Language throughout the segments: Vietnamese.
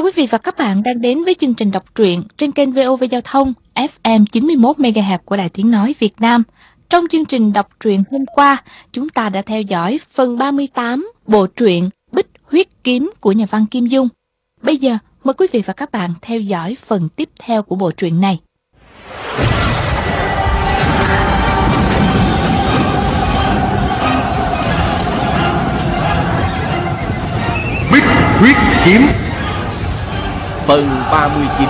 Chào quý vị và các bạn đang đến với chương trình đọc truyện trên kênh VOV Giao thông FM 91 MHz của Đài Tiếng nói Việt Nam. Trong chương trình đọc truyện hôm qua, chúng ta đã theo dõi phần 38 bộ truyện Bích Huyết Kiếm của nhà văn Kim Dung. Bây giờ, mời quý vị và các bạn theo dõi phần tiếp theo của bộ truyện này. Bích Huyết Kiếm phần 39.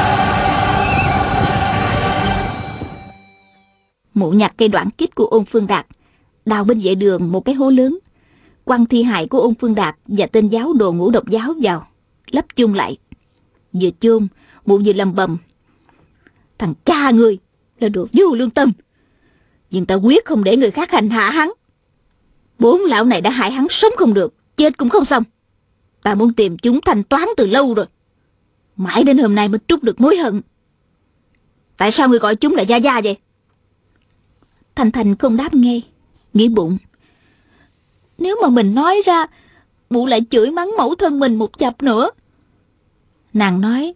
Mụ nhặt cây đoạn kích của Ôn Phương Đạt, đào bên vệ đường một cái hố lớn, quăng thi hài của Ôn Phương Đạt và tên giáo đồ Ngũ Độc giáo vào, lấp chung lại. Vừa chôn, mụ vừa lầm bầm: thằng cha ngươi là đồ vô lương tâm, nhưng ta quyết không để người khác hành hạ hắn. 4 lão này đã hại hắn sống không được, chết cũng không xong. Ta muốn tìm chúng thanh toán từ lâu rồi, mãi đến hôm nay mới trút được mối hận. Tại sao ngươi gọi chúng là gia gia vậy? Thanh Thanh không đáp nghe, nghĩ bụng: nếu mà mình nói ra, mụ lại chửi mắng mẫu thân mình một chập nữa. Nàng nói: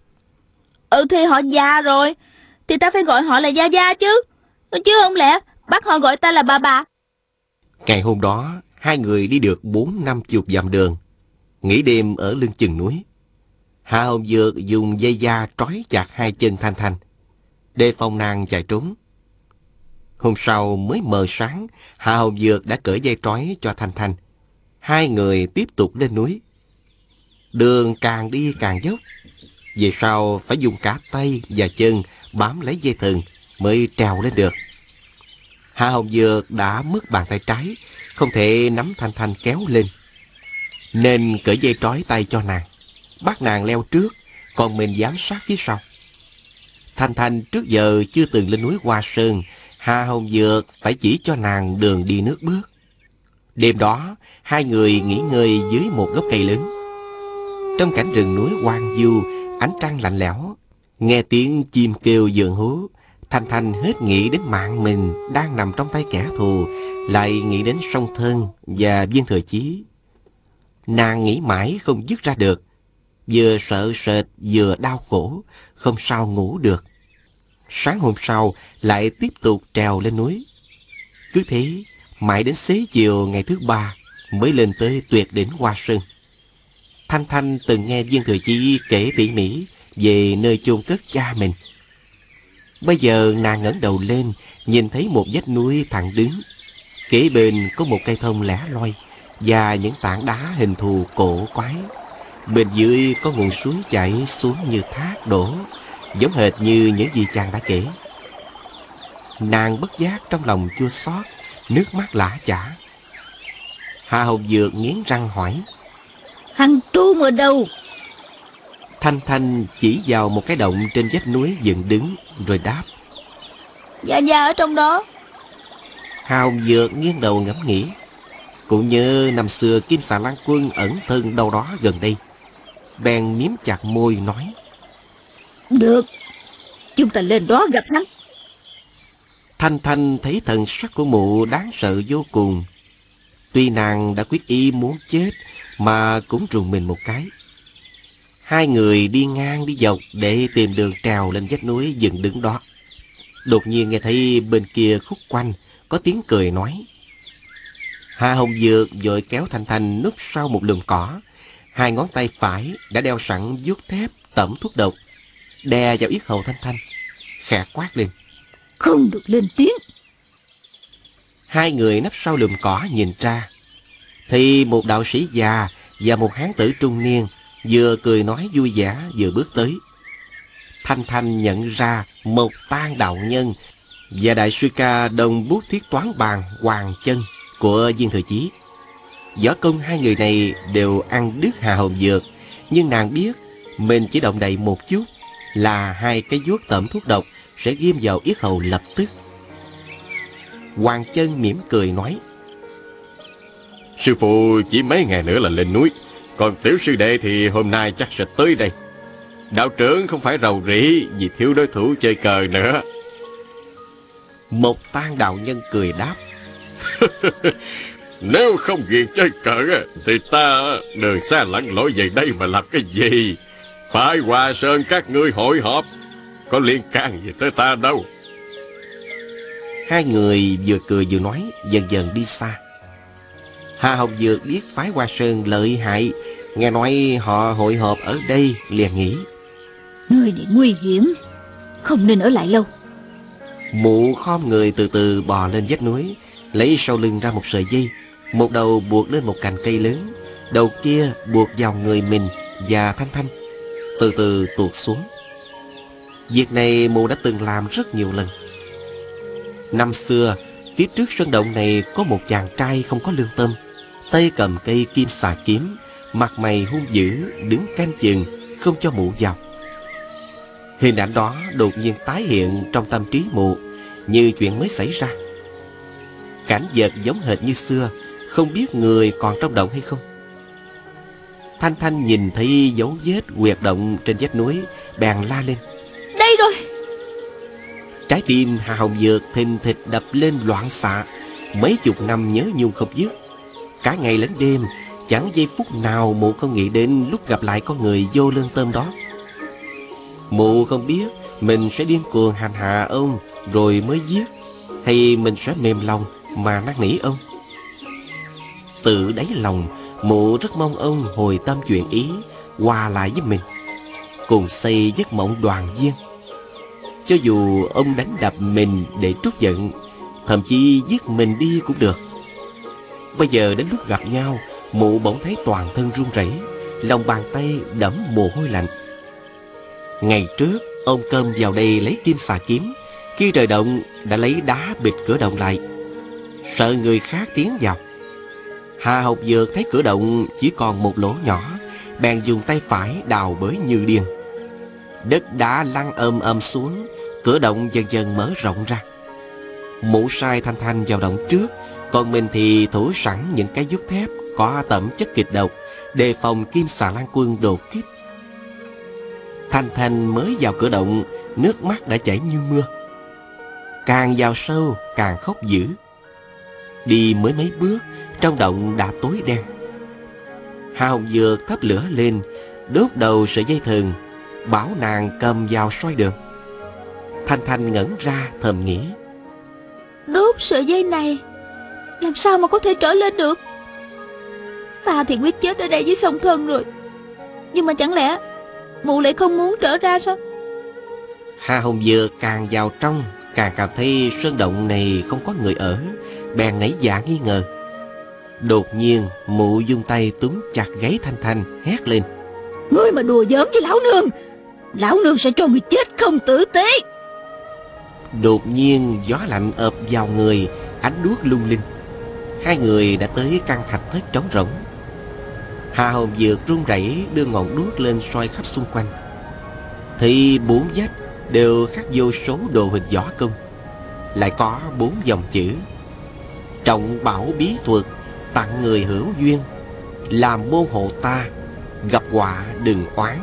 thì họ già rồi, thì ta phải gọi họ là gia gia chứ không lẽ bắt họ gọi ta là bà. Ngày hôm đó, hai người đi được 40-50 dặm đường, nghỉ đêm ở lưng chừng núi. Hạ Hồng Dược dùng dây da trói chặt hai chân Thanh Thanh, đề phòng nàng chạy trốn. Hôm sau mới mờ sáng, Hạ Hồng Dược đã cởi dây trói cho Thanh Thanh. Hai người tiếp tục lên núi. Đường càng đi càng dốc, về sau phải dùng cả tay và chân bám lấy dây thừng mới trèo lên được. Hạ Hồng Dược đã mất bàn tay trái, không thể nắm Thanh Thanh kéo lên, nên cởi dây trói tay cho nàng, bắt nàng leo trước, còn mình giám sát phía sau. Thanh Thanh trước giờ chưa từng lên núi Hoa Sơn, Hạ Hồng Dược phải chỉ cho nàng đường đi nước bước. Đêm đó, hai người nghỉ ngơi dưới một gốc cây lớn. Trong cảnh rừng núi hoang vu, ánh trăng lạnh lẽo, nghe tiếng chim kêu vườn hú, Thanh Thanh hết nghĩ đến mạng mình đang nằm trong tay kẻ thù, lại nghĩ đến Song Thân và Viên Thừa Chí. Nàng nghĩ mãi không dứt ra được, vừa sợ sệt vừa đau khổ, không sao ngủ được. Sáng hôm sau lại tiếp tục trèo lên núi. Cứ thế mãi đến xế chiều ngày thứ 3 mới lên tới tuyệt đỉnh Hoa Sơn. Thanh Thanh từng nghe Viên Thừa Chí kể tỉ mỉ về nơi chôn cất cha mình. Bây giờ nàng ngẩng đầu lên, nhìn thấy một vách núi thẳng đứng, kế bên có một cây thông lẻ loi và những tảng đá hình thù cổ quái. Bên dưới có nguồn suối chảy xuống như thác đổ, giống hệt như những gì chàng đã kể. Nàng bất giác trong lòng chua xót, nước mắt lã chã. Hạ Hồng Dược nghiến răng hỏi: hắn trốn ở đâu? Thanh Thanh chỉ vào một cái động trên vách núi dựng đứng, rồi đáp: Gia gia ở trong đó. Hạ Hồng Dược nghiêng đầu ngẫm nghĩ, cũng như năm xưa Kim Xà Lan Quân ẩn thân đâu đó gần đây. Bèn miếm chặt môi nói: được, chúng ta lên đó gặp hắn. Thanh Thanh thấy thần sắc của mụ đáng sợ vô cùng. Tuy nàng đã quyết ý muốn chết, mà cũng rùng mình một cái. Hai người đi ngang đi dọc để tìm đường trèo lên vách núi dựng đứng đó. Đột nhiên nghe thấy bên kia khúc quanh có tiếng cười nói. Hạ Hồng Dược vội kéo Thanh Thanh núp sau một lùm cỏ. Hai ngón tay phải đã đeo sẵn vuốt thép tẩm thuốc độc, đè vào yết hầu Thanh Thanh, khẽ quát lên: không được lên tiếng. Hai người nấp sau lùm cỏ nhìn ra, thì một đạo sĩ già và một hán tử trung niên vừa cười nói vui vẻ vừa bước tới. Thanh Thanh nhận ra Mộc Tang đạo nhân và đại sư ca Đồng Bút Thiết Toán Bàn Hoàng Chân của Viên Thừa Chí. Võ công hai người này đều ăn đứt Hạ Hồng Dược, nhưng nàng biết mình chỉ động đậy một chút là hai cái vuốt tẩm thuốc độc sẽ ghim vào yết hầu lập tức. Hoàng Chân mỉm cười nói: sư phụ chỉ mấy ngày nữa là lên núi, còn tiểu sư đệ thì hôm nay chắc sẽ tới đây. Đạo trưởng không phải rầu rĩ vì thiếu đối thủ chơi cờ nữa. Mộc Tang đạo nhân cười đáp: Nếu không ghiền chơi cờ thì ta đường xa lặn lội về đây mà làm cái gì? Phải Hòa Sơn các ngươi hội họp, có liên can gì tới ta đâu. Hai người vừa cười vừa nói, dần dần đi xa. Hà Hồng Dược biết phái Hoa Sơn lợi hại, nghe nói họ hội họp ở đây, liền nghĩ nơi này nguy hiểm, không nên ở lại lâu. Mụ khom người từ từ bò lên vách núi, lấy sau lưng ra một sợi dây, một đầu buộc lên một cành cây lớn, đầu kia buộc vào người mình và Thanh Thanh, từ từ tuột xuống. Việc này mụ đã từng làm rất nhiều lần. Năm xưa, phía trước sơn động này có một chàng trai không có lương tâm, tay cầm cây kim xà kiếm, mặt mày hung dữ, đứng canh chừng, không cho mụ vào. Hình ảnh đó đột nhiên tái hiện trong tâm trí mụ, như chuyện mới xảy ra. Cảnh vật giống hệt như xưa, không biết người còn trong động hay không. Thanh Thanh nhìn thấy dấu vết huyệt động trên vách núi, bèn la lên: Đây rồi! Trái tim Hà Hồng Dược thình thịch đập lên loạn xạ, mấy chục năm nhớ nhung không dứt. Cả ngày lẫn đêm, chẳng giây phút nào mụ không nghĩ đến lúc gặp lại con người vô lương tâm đó. Mụ không biết mình sẽ điên cuồng hành hạ ông rồi mới giết, hay mình sẽ mềm lòng mà năn nỉ ông. Tự đáy lòng, mụ rất mong ông hồi tâm chuyển ý, hòa lại với mình, cùng xây giấc mộng đoàn viên. Cho dù ông đánh đập mình để trút giận, thậm chí giết mình đi cũng được. Bây giờ đến lúc gặp nhau, mụ bỗng thấy toàn thân run rẩy, lòng bàn tay đẫm mồ hôi lạnh. Ngày trước, ông Cơm vào đây lấy kim xà kiếm, khi trời động đã lấy đá bịt cửa động lại, sợ người khác tiến vào. Hà Hồng Dược thấy cửa động chỉ còn một lỗ nhỏ, bèn dùng tay phải đào bới như điên. Đất đá lăn ầm ầm xuống, cửa động dần dần mở rộng ra. Mụ sai Thanh Thanh vào động trước, còn mình thì thủ sẵn những cái vuốt thép có tẩm chất kịch độc, đề phòng Kim Xà Lan Quân đột kích. Thanh Thanh mới vào cửa động, nước mắt đã chảy như mưa. Càng vào sâu càng khóc dữ. Đi mới mấy bước, trong động đã tối đen. Hà Hồng Dược thắp lửa lên, đốt đầu sợi dây thừng, bảo nàng cầm vào soi đường. Thanh Thanh ngẩn ra thầm nghĩ: Đốt sợi dây này làm sao mà có thể trở lên được? Ta thì quyết chết ở đây với song thân rồi, nhưng mà chẳng lẽ mụ lại không muốn trở ra sao? Hà Hồng Dược càng vào trong, càng cảm thấy sơn động này không có người ở, bèn nảy dạ nghi ngờ. Đột nhiên mụ dung tay túm chặt gáy Thanh Thanh, hét lên: Ngươi mà đùa giỡn với lão nương sẽ cho ngươi chết không tử tế. Đột nhiên gió lạnh ập vào người, ánh đuốc lung linh. Hai người đã tới căn thạch thất trống rỗng. Hà Hồng Dược run rẩy đưa ngọn đuốc lên soi khắp xung quanh, thì bốn vách đều khắc vô số đồ hình võ công, lại có 4 dòng chữ: Trọng bảo bí thuật, tặng người hữu duyên, làm môn hộ ta, gặp họa đừng oán.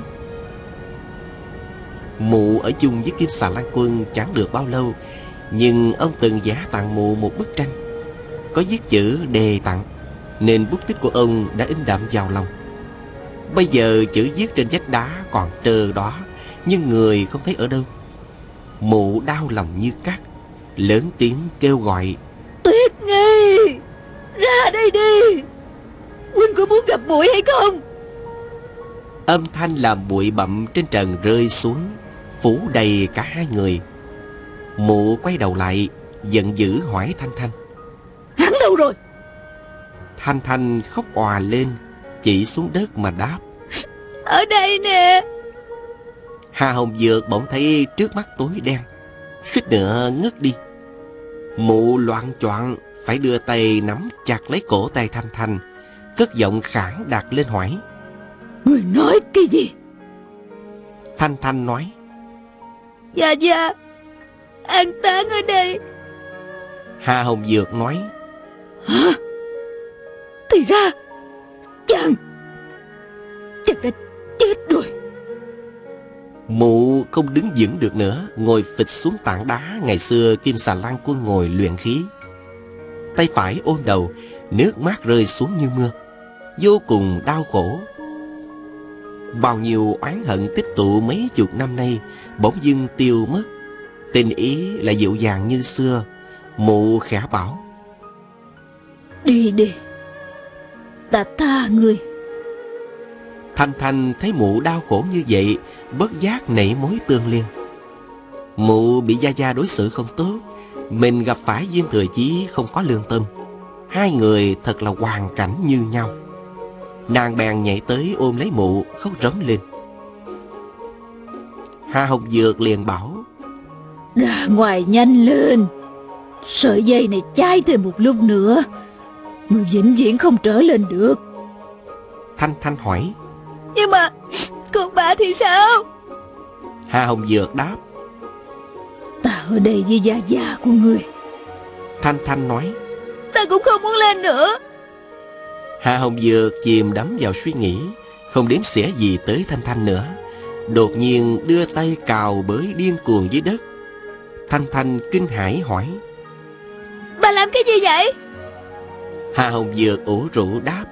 Mụ ở chung với Kim Xà Lan Quân chẳng được bao lâu, nhưng ông từng vẽ tặng mụ một bức tranh có viết chữ đề tặng, nên bút tích của ông đã in đậm vào lòng. Bây giờ chữ viết trên vách đá còn trơ đó, nhưng người không thấy ở đâu. Mụ đau lòng như cắt, lớn tiếng kêu gọi: Tuyết Nghi, ra đây đi, huynh có muốn gặp muội hay không? Âm thanh làm bụi bặm trên trần rơi xuống, phủ đầy cả hai người. Mụ quay đầu lại, giận dữ hỏi Thanh Thanh: Hắn đâu rồi? Thanh Thanh khóc òa lên, chỉ xuống đất mà đáp: Ở đây nè. Hà Hồng Dược bỗng thấy trước mắt tối đen, suýt nữa ngất đi. Mụ loạng choạng phải đưa tay nắm chặt lấy cổ tay Thanh Thanh, cất giọng khản đặc lên hỏi: Người nói cái gì? Thanh Thanh nói: Dạ an táng ở đây. Hà Hồng Dược nói: Hả? Thì ra chàng đã chết rồi. Mụ không đứng vững được nữa, ngồi phịch xuống tảng đá ngày xưa Kim Xà Lan Quân ngồi luyện khí. Tay phải ôm đầu, nước mắt rơi xuống như mưa, vô cùng đau khổ. Bao nhiêu oán hận tích tụ mấy chục năm nay bỗng dưng tiêu mất, tình ý lại dịu dàng như xưa. Mụ khẽ bảo: Đi đi, ta tha ngươi. Thanh Thanh thấy mụ đau khổ như vậy, bất giác nảy mối tương liên. Mụ bị Gia Gia đối xử không tốt, mình gặp phải Viên Thừa Chí không có lương tâm, hai người thật là hoàn cảnh như nhau. Nàng bèn nhảy tới ôm lấy mụ, khóc rống lên. Hà Hồng Dược liền bảo: Ra ngoài nhanh lên, sợi dây này chai thêm một lúc nữa, người vĩnh viễn không trở lên được. Thanh Thanh hỏi: Nhưng mà con bà thì sao? Hà Hồng Dược đáp: Ta ở đây với Gia Gia của người. Thanh Thanh nói: Ta cũng không muốn lên nữa. Hà Hồng Dược chìm đắm vào suy nghĩ, không đếm xỉa gì tới Thanh Thanh nữa. Đột nhiên đưa tay cào bới điên cuồng dưới đất. Thanh Thanh kinh hãi hỏi: Bà làm cái gì vậy? Hà Hồng Dược ủ rũ đáp: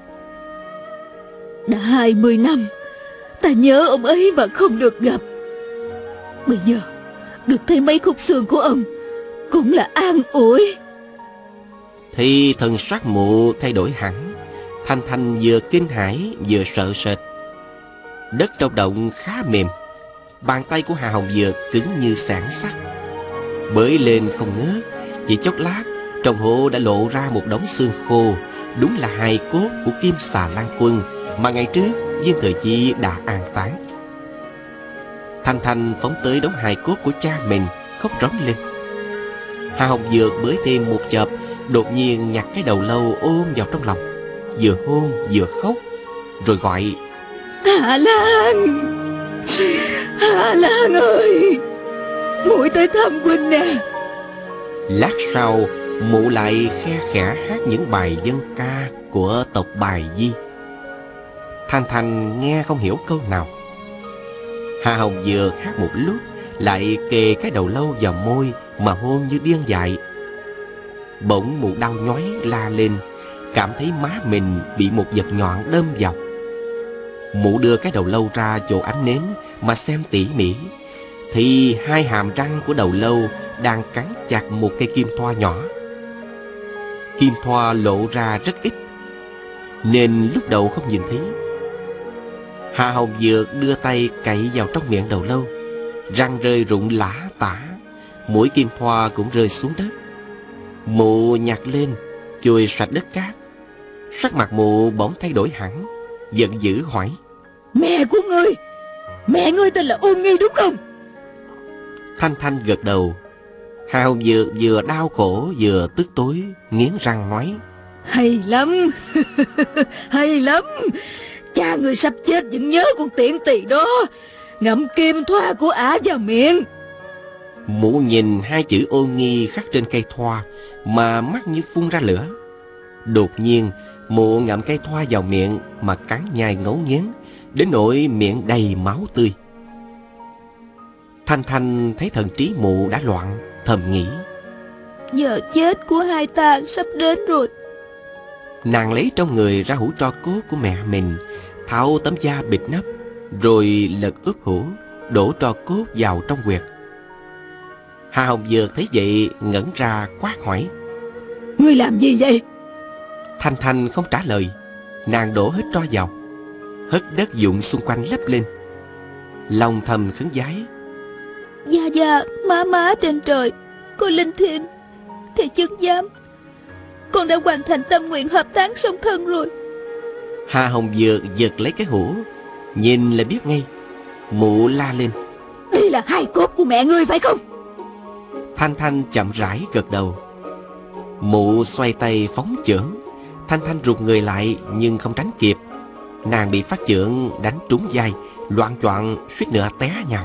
Đã 20 năm ta nhớ ông ấy mà không được gặp. Bây giờ được thấy mấy khúc xương của ông cũng là an ủi. Thì thần sắc mụ thay đổi hẳn. Thanh Thanh vừa kinh hãi vừa sợ sệt. Đất trong động khá mềm, bàn tay của Hà Hồng Dược cứng như sảng sắt, bới lên không ngớt. Chỉ chốc lát, trong hố đã lộ ra một đống xương khô, đúng là hài cốt của Kim Xà Lan Quân mà ngày trước Viên Thừa Chí đã an táng. Thanh Thanh phóng tới đống hài cốt của cha mình, khóc rống lên. Hà Hồng Dược bới thêm một chập, đột nhiên nhặt cái đầu lâu ôm vào trong lòng, vừa hôn vừa khóc, rồi gọi: Hà Lan, Hà Lan ơi, muội tới thăm huynh nè. Lát sau, mụ lại khe khẽ hát những bài dân ca của tộc Bài Di. Thanh Thanh nghe không hiểu câu nào. Hà Hồng Dược hát một lúc, lại kề cái đầu lâu vào môi mà hôn như điên dại. Bỗng mụ đau nhói la lên, cảm thấy má mình bị một vật nhọn đâm vào. Mụ đưa cái đầu lâu ra chỗ ánh nến mà xem tỉ mỉ, thì hai hàm răng của đầu lâu đang cắn chặt một cây kim thoa nhỏ. Kim thoa lộ ra rất ít, nên lúc đầu không nhìn thấy. Hà Hồng Dược đưa tay cậy vào trong miệng đầu lâu, răng rơi rụng lả tả, mũi kim thoa cũng rơi xuống đất. Mụ nhặt lên, chùi sạch đất cát. Sắc mặt mụ bỗng thay đổi hẳn, giận dữ hỏi: Mẹ của ngươi, mẹ ngươi tên là Ôn Nghi đúng không? Thanh Thanh gật đầu. Hà Hồng Dược vừa đau khổ vừa tức tối, nghiến răng nói: Hay lắm, hay lắm. Cha ngươi sắp chết vẫn nhớ con tiện tỳ đó, ngậm kim thoa của ả vào miệng. Mụ nhìn hai chữ Ôn Nghi khắc trên cây thoa mà mắt như phun ra lửa. Đột nhiên mụ ngậm cây thoa vào miệng mà cắn nhai ngấu nghiến, đến nỗi miệng đầy máu tươi. Thanh Thanh thấy thần trí mụ đã loạn, thầm nghĩ: Giờ chết của hai ta sắp đến rồi. Nàng lấy trong người ra hũ tro cốt của mẹ mình, tháo tấm da bịt nắp, rồi lật úp hũ, đổ tro cốt vào trong huyệt. Hà Hồng Dược thấy vậy ngẩn ra quát hỏi: Ngươi làm gì vậy? Thanh Thanh không trả lời. Nàng đổ hết tro vào, hất đất dụng xung quanh lấp lên, lòng thầm khấn vái: Gia Gia, má trên trời, cô linh thiêng, thầy chứng giám, con đã hoàn thành tâm nguyện hợp táng song thân rồi. Hà Hồng Dược giật lấy cái hũ, nhìn là biết ngay. Mụ la lên: Đây là hài cốt của mẹ ngươi phải không? Thanh Thanh chậm rãi gật đầu. Mụ xoay tay phóng chưởng. Thanh Thanh rụt người lại nhưng không tránh kịp. Nàng bị phát chưởng đánh trúng vai, loạng choạng suýt nữa té nhào.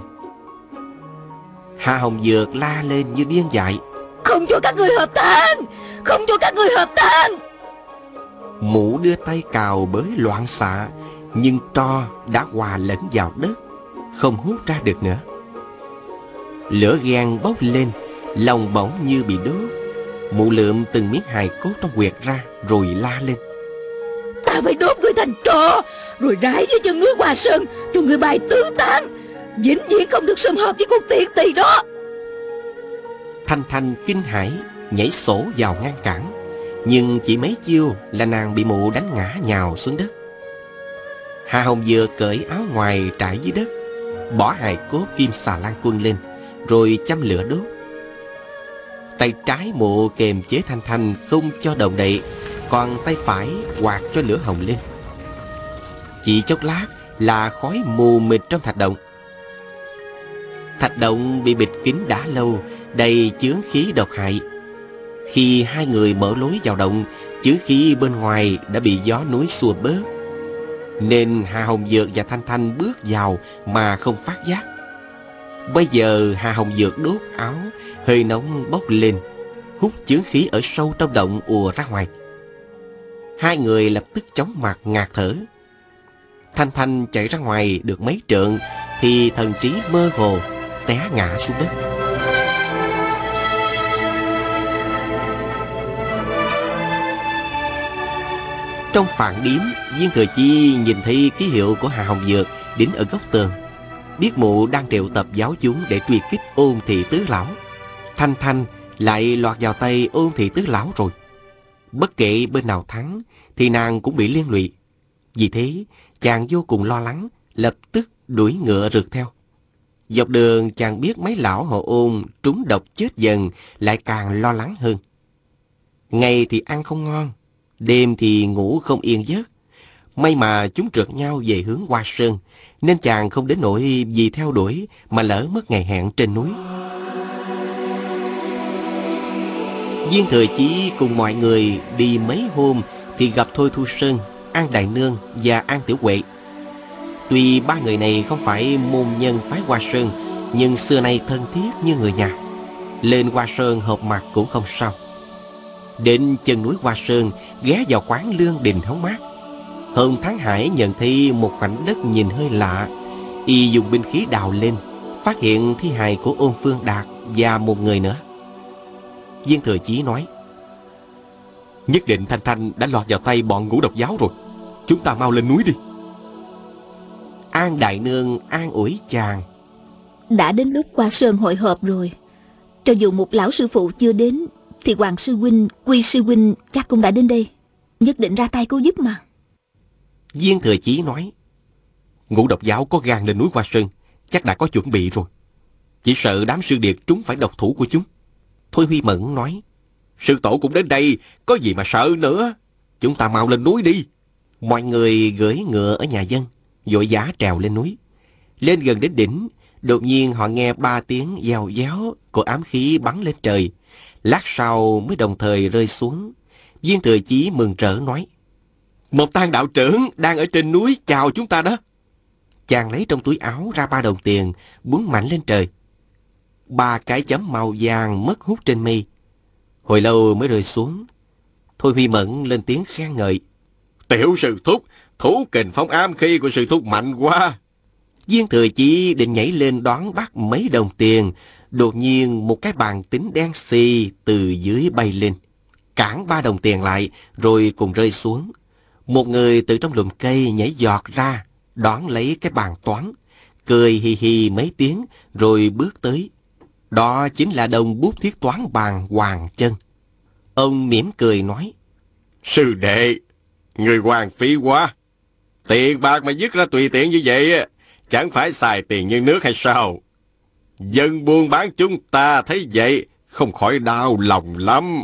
Hà Hồng Dược la lên như điên dại: Không cho các ngươi hợp táng, không cho các ngươi hợp táng. Mụ đưa tay cào bới loạn xạ, nhưng tro đã hòa lẫn vào đất, không hút ra được nữa. Lửa ghen bốc lên, lòng bỗng như bị đốt. Mụ lượm từng miếng hài cốt trong huyệt ra rồi la lên. Ta phải đốt người thành tro, rồi rải dưới chân núi Hoa Sơn, cho người bài tứ tán, vĩnh viễn không được sum họp với con tiện tỳ đó. Thanh Thanh kinh hãi nhảy sổ vào ngăn cản, nhưng chỉ mấy chiêu là nàng bị mụ đánh ngã nhào xuống đất. Hà Hồng vừa cởi áo ngoài trải dưới đất, bỏ hài cốt Kim Xà Lan Quân lên, rồi châm lửa đốt. Tay trái mụ kềm chế Thanh Thanh không cho động đậy, còn tay phải quạt cho lửa hồng lên. Chỉ chốc lát là khói mù mịt trong thạch động. Thạch động bị bịt kín đã lâu, đầy chướng khí độc hại. Khi hai người mở lối vào động, chướng khí bên ngoài đã bị gió núi xua bớt, nên Hà Hồng Dược và Thanh Thanh bước vào mà không phát giác. Bây giờ Hà Hồng Dược đốt áo, hơi nóng bốc lên, hút chướng khí ở sâu trong động ùa ra ngoài. Hai người lập tức chóng mặt ngạt thở. Thanh Thanh chạy ra ngoài được mấy trượng thì thần trí mơ hồ, té ngã xuống đất. Trong phạn điếm, Viên Thừa Chi nhìn thấy ký hiệu của Hà Hồng Dược đính ở góc tường, biết mụ đang triệu tập giáo chúng để truy kích Ôn Thị Tứ Lão. Thanh Thanh lại lọt vào tay Ôn Thị Tứ Lão rồi. Bất kể bên nào thắng thì nàng cũng bị liên lụy. Vì thế chàng vô cùng lo lắng, lập tức đuổi ngựa rượt theo. Dọc đường chàng biết mấy lão họ Ôn trúng độc chết dần, lại càng lo lắng hơn. Ngày thì ăn không ngon, đêm thì ngủ không yên giấc. May mà chúng trượt nhau về hướng Hoa Sơn, nên chàng không đến nỗi vì theo đuổi mà lỡ mất ngày hẹn trên núi. Viên Thừa Chí cùng mọi người đi mấy hôm thì gặp Thôi Thu Sơn, An Đại Nương và An Tiểu Huệ. Tuy ba người này không phải môn nhân phái Hoa Sơn, nhưng xưa nay thân thiết như người nhà. Lên Hoa Sơn họp mặt cũng không sao. Đến chân núi Hoa Sơn, ghé vào quán Lương Đình hóng mát. Hồng Thắng Hải nhận thấy một khoảnh đất nhìn hơi lạ. Y dùng binh khí đào lên, phát hiện thi hài của Ôn Phương Đạt và một người nữa. Viên Thừa Chí nói: nhất định Thanh Thanh đã lọt vào tay bọn Ngũ Độc Giáo rồi. Chúng ta mau lên núi đi. An Đại Nương an ủi chàng: đã đến lúc Hoa Sơn hội họp rồi. Cho dù một lão sư phụ chưa đến, thì Hoàng sư huynh, Quy sư huynh chắc cũng đã đến đây, nhất định ra tay cứu giúp mà. Viên Thừa Chí nói: Ngũ Độc Giáo có gan lên núi Hoa Sơn, chắc đã có chuẩn bị rồi. Chỉ sợ đám sư điệt trúng phải độc thủ của chúng. Thôi Huy Mẫn nói: sư tổ cũng đến đây, có gì mà sợ nữa. Chúng ta mau lên núi đi. Mọi người gửi ngựa ở nhà dân, vội vã trèo lên núi. Lên gần đến đỉnh, đột nhiên họ nghe 3 tiếng vèo véo của ám khí bắn lên trời. Lát sau mới đồng thời rơi xuống. Viên Thừa Chí mừng rỡ nói: một Tang đạo trưởng đang ở trên núi chào chúng ta đó. Chàng lấy trong túi áo ra 3 đồng tiền, búng mạnh lên trời. 3 cái chấm màu vàng mất hút trên mây. Hồi lâu mới rơi xuống. Thôi Huy Mẫn lên tiếng khen ngợi: tiểu sư thúc, thủ kình phóng ám khí của sư thúc mạnh quá. Viên Thừa Chí định nhảy lên đón bắt mấy đồng tiền. Đột nhiên một cái bàn tính đen xì từ dưới bay lên, cản 3 đồng tiền lại rồi cùng rơi xuống. Một người từ trong lùm cây nhảy giọt ra, đón lấy cái bàn toán, cười hì hì mấy tiếng rồi bước tới. Đó chính là đồng bút thiết toán bàn Hoàng Chân. Ông mỉm cười nói: sư đệ, người hoàng phí quá. Tiền bạc mà dứt ra tùy tiện như vậy, chẳng phải xài tiền như nước hay sao? Dân buôn bán chúng ta thấy vậy không khỏi đau lòng lắm.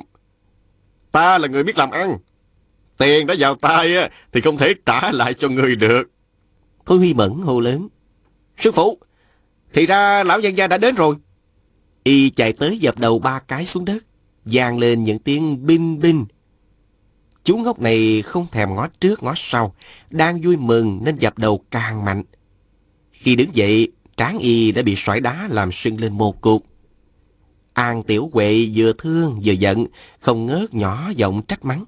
Ta là người biết làm ăn, tiền đã vào tay thì không thể trả lại cho người được. Thôi Huy Mẫn hô lớn: sư phụ, thì ra lão nhân gia đã đến rồi. Y chạy tới dập đầu 3 cái xuống đất, vang lên những tiếng binh binh. Chú ngốc này không thèm ngó trước ngó sau, đang vui mừng nên dập đầu càng mạnh. Khi đứng dậy, trán y đã bị sỏi đá làm sưng lên một cục. An Tiểu Huệ vừa thương vừa giận, không ngớt nhỏ giọng trách mắng.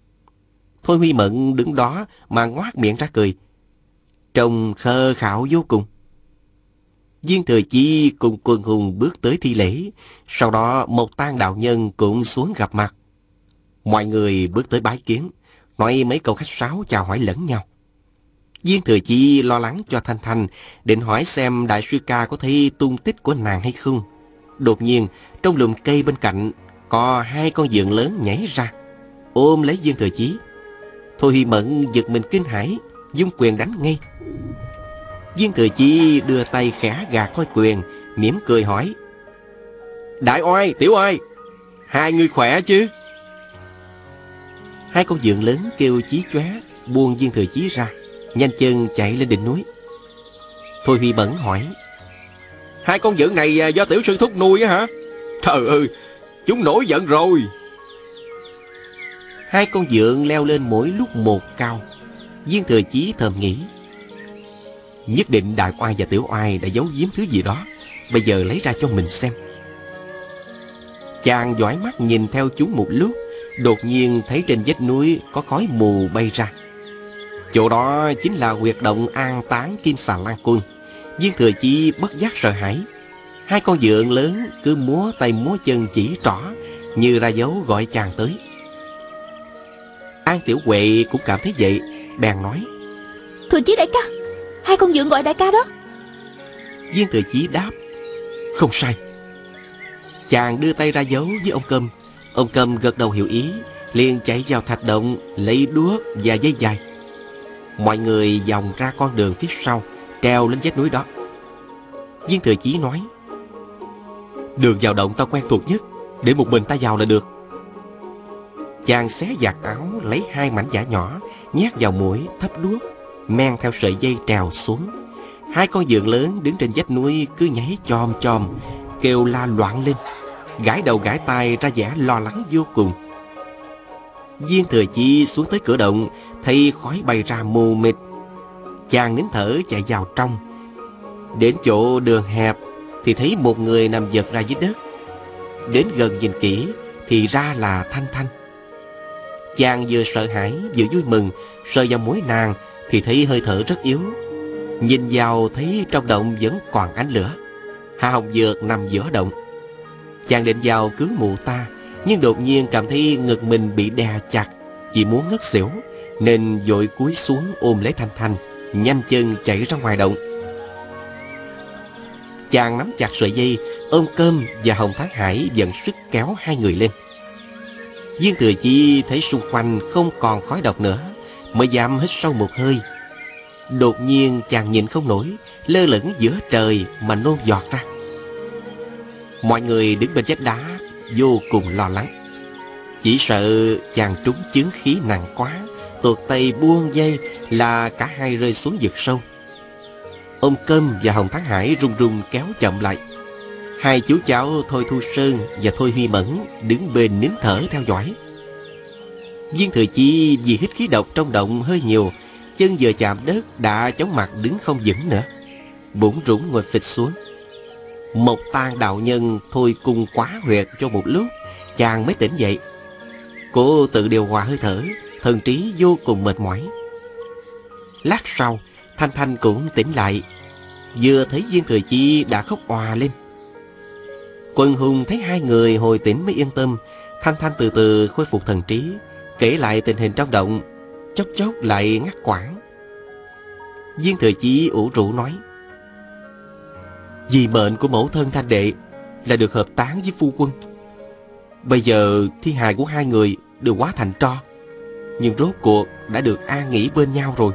Thôi Huy Mẫn đứng đó mà ngoác miệng ra cười, trông khờ khạo vô cùng. Viên Thừa Chí cùng Quân Hùng bước tới thi lễ, sau đó một tang đạo nhân cũng xuống gặp mặt. Mọi người bước tới bái kiến, nói mấy câu khách sáo chào hỏi lẫn nhau. Viên Thừa Chí lo lắng cho Thanh Thanh, định hỏi xem đại sư ca có thấy tung tích của nàng hay không. Đột nhiên, trong lùm cây bên cạnh, có hai con dượng lớn nhảy ra, ôm lấy Viên Thừa Chí. Thôi Huy Mẫn giật mình kinh hãi, vung quyền đánh ngay. Viên Thừa Chí đưa tay khẽ gạt khói quyền, mỉm cười hỏi: Đại oai, tiểu oai, hai người khỏe chứ? Hai con dượng lớn kêu chí chóe, buông Viên Thừa Chí ra, nhanh chân chạy lên đỉnh núi. Thôi Huy Mẫn hỏi: Hai con dượng này do tiểu sư thúc nuôi á hả? Trời ơi, chúng nổi giận rồi. Hai con dượng leo lên mỗi lúc một cao. Viên Thừa Chí thầm nghĩ: Nhất định đại oai và tiểu oai đã giấu giếm thứ gì đó, bây giờ lấy ra cho mình xem. Chàng dõi mắt nhìn theo chúng một lúc, đột nhiên thấy trên vách núi có khói mù bay ra. Chỗ đó chính là huyệt động an táng Kim Xà Lan Quân. Viên Thừa Chí bất giác sợ hãi. Hai con dượng lớn cứ múa tay múa chân chỉ trỏ, như ra dấu gọi chàng tới. An Tiểu Huệ cũng cảm thấy vậy, bèn nói: Thừa Chí đại ca, hai con dượng gọi đại ca đó. Viên Thừa Chí đáp: Không sai. Chàng đưa tay ra dấu với ông Câm. Ông Câm gật đầu hiểu ý, liền chạy vào thạch động lấy đuốc và dây dài. Mọi người vòng ra con đường phía sau, treo lên vách núi đó. Viên Thừa Chí nói: Đường vào động ta quen thuộc nhất, để một mình ta vào là được. Chàng xé vạt áo, lấy hai mảnh vải nhỏ, nhét vào mũi, thắp đuốc, men theo sợi dây trèo xuống. Hai con dượng lớn đứng trên vách núi cứ nhảy chòm chòm, kêu la loạn lên, gãi đầu gãi tai ra vẻ lo lắng vô cùng. Viên Thừa Chí xuống tới cửa động, thấy khói bay ra mù mịt. Chàng nín thở chạy vào trong. Đến chỗ đường hẹp thì thấy một người nằm giật ra dưới đất. Đến gần nhìn kỹ thì ra là Thanh Thanh. Chàng vừa sợ hãi vừa vui mừng, sờ vào mũi nàng thì thấy hơi thở rất yếu. Nhìn vào thấy trong động vẫn còn ánh lửa. Hạ Hồng Dược nằm giữa động. Chàng định vào cứu mụ ta, nhưng đột nhiên cảm thấy ngực mình bị đè chặt, chỉ muốn ngất xỉu, nên vội cúi xuống ôm lấy Thanh Thanh, nhanh chân chạy ra ngoài động. Chàng nắm chặt sợi dây, ôm Cơm và Hồng Thác Hải dần sức kéo hai người lên. Viên Thừa Chí thấy xung quanh không còn khói độc nữa, mới dám hít sâu một hơi. Đột nhiên chàng nhìn không nổi, lơ lửng giữa trời mà nôn giọt ra. Mọi người đứng bên vách đá vô cùng lo lắng, chỉ sợ chàng trúng chướng khí nặng quá, tuột tay buông dây là cả hai rơi xuống vực sâu. Ông Câm và Hồng Thác Hải run run kéo chậm lại. Hai chú cháu Thôi Thu Sơn và Thôi Huy Mẫn đứng bên nín thở theo dõi. Viên Thừa Chí vì hít khí độc trong động hơi nhiều, chân vừa chạm đất đã chóng mặt đứng không vững nữa, bủn rủn ngồi phịch xuống. Một tang đạo nhân thôi cung quá huyệt cho một lúc, chàng mới tỉnh dậy. Cô tự điều hòa hơi thở, thần trí vô cùng mệt mỏi. Lát sau, Thanh Thanh cũng tỉnh lại, vừa thấy Viên Thừa Chí đã khóc òa lên. Quân Hùng thấy hai người hồi tỉnh mới yên tâm. Thanh Thanh từ từ khôi phục thần trí, kể lại tình hình trong động, chốc chốc lại ngắt quãng. Viên Thừa Chí ủ rũ nói: Vì mệnh của mẫu thân Thanh đệ là được hợp táng với phu quân. Bây giờ thi hài của hai người đều hóa thành tro, nhưng rốt cuộc đã được an nghỉ bên nhau rồi.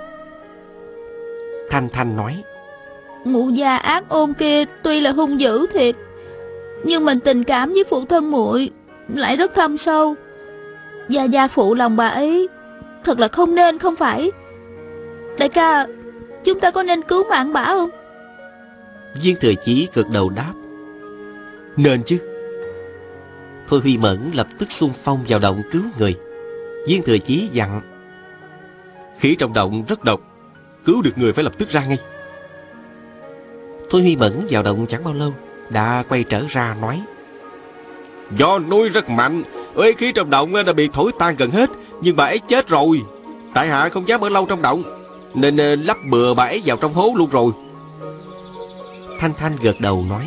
Thanh Thanh nói: Ngũ gia ác ôn kia tuy là hung dữ thiệt, nhưng mình tình cảm với phụ thân muội lại rất thâm sâu. Gia gia phụ lòng bà ấy thật là không nên, không phải? Đại ca, chúng ta có nên cứu mạng bà không? Viên Thừa Chí gật đầu đáp: Nên chứ. Thôi Huy Mẫn lập tức xung phong vào động cứu người. Viên Thừa Chí dặn: Khí trong động rất độc, cứu được người phải lập tức ra ngay. Thôi Huy Mẫn vào động chẳng bao lâu đã quay trở ra nói: Do núi rất mạnh, uế khí trong động đã bị thổi tan gần hết, nhưng bà ấy chết rồi. Tại hạ không dám ở lâu trong động, nên lắp bừa bà ấy vào trong hố luôn rồi. Thanh Thanh gật đầu nói: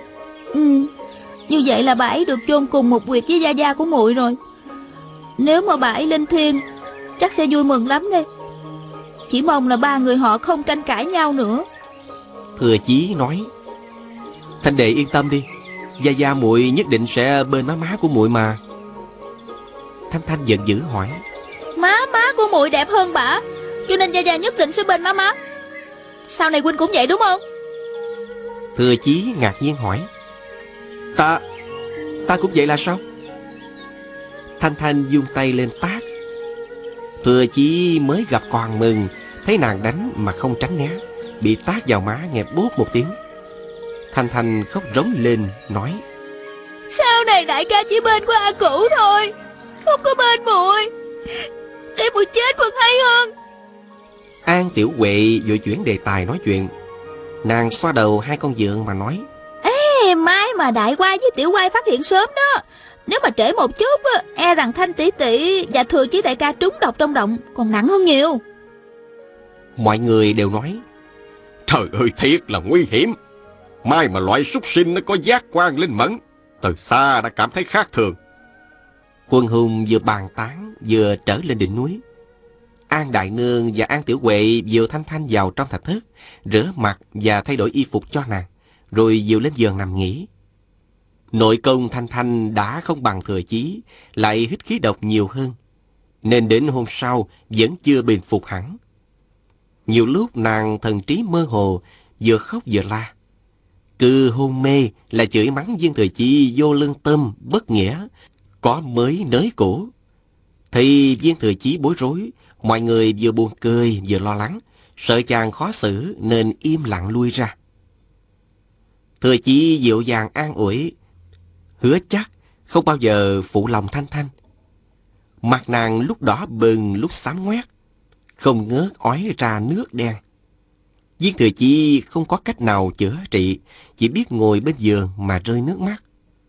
Như vậy là bà ấy được chôn cùng một huyệt với gia gia của muội rồi. Nếu mà bà ấy lên thiên, chắc sẽ vui mừng lắm đây. Chỉ mong là ba người họ không tranh cãi nhau nữa. Thừa Chí nói: Thanh đệ yên tâm đi, gia gia muội nhất định sẽ bên má của muội mà. Thanh Thanh giận dữ hỏi: Má của muội đẹp hơn bả, cho nên gia gia nhất định sẽ bên má. Sau này huynh cũng vậy đúng không? Thừa Chí ngạc nhiên hỏi: Ta cũng vậy là sao? Thanh Thanh vung tay lên tát. Thừa Chí mới gặp còn mừng, thấy nàng đánh mà không tránh né, bị tát vào má nghe bốp một tiếng. Thanh Thanh khóc rống lên nói: Sau này đại ca chỉ bên của A Cửu thôi, không có bên muội, để muội chết còn hay hơn. An Tiểu Huệ vội chuyển đề tài nói chuyện. Nàng xoa đầu hai con dượng mà nói: Ê, mai mà đại quai với tiểu quai phát hiện sớm đó, nếu mà trễ một chút e rằng Thanh tỷ tỷ và Thừa Chí đại ca trúng độc trong động còn nặng hơn nhiều. Mọi người đều nói: Trời ơi, thiệt là nguy hiểm. Mai mà loại súc sinh nó có giác quan linh mẫn, từ xa đã cảm thấy khác thường. Quân hùng vừa bàn tán vừa trở lên đỉnh núi. An Đại Nương và An Tiểu Huệ dìu Thanh Thanh vào trong thạch thất, rửa mặt và thay đổi y phục cho nàng, rồi dìu lên giường nằm nghỉ. Nội công Thanh Thanh đã không bằng Thừa Chí, lại hít khí độc nhiều hơn, nên đến hôm sau vẫn chưa bình phục hẳn. Nhiều lúc nàng thần trí mơ hồ, vừa khóc vừa la. Cứ hôn mê là chửi mắng Viên Thừa Chí vô lương tâm, bất nghĩa, có mới nới cũ. Thì Viên Thừa Chí bối rối, mọi người vừa buồn cười vừa lo lắng, sợ chàng khó xử nên im lặng lui ra. Thừa Chí dịu dàng an ủi, hứa chắc không bao giờ phụ lòng Thanh Thanh. Mặt nàng lúc đỏ bừng lúc xám ngoét, không ngớt ói ra nước đen. Viên Thừa Chí không có cách nào chữa trị, chỉ biết ngồi bên giường mà rơi nước mắt.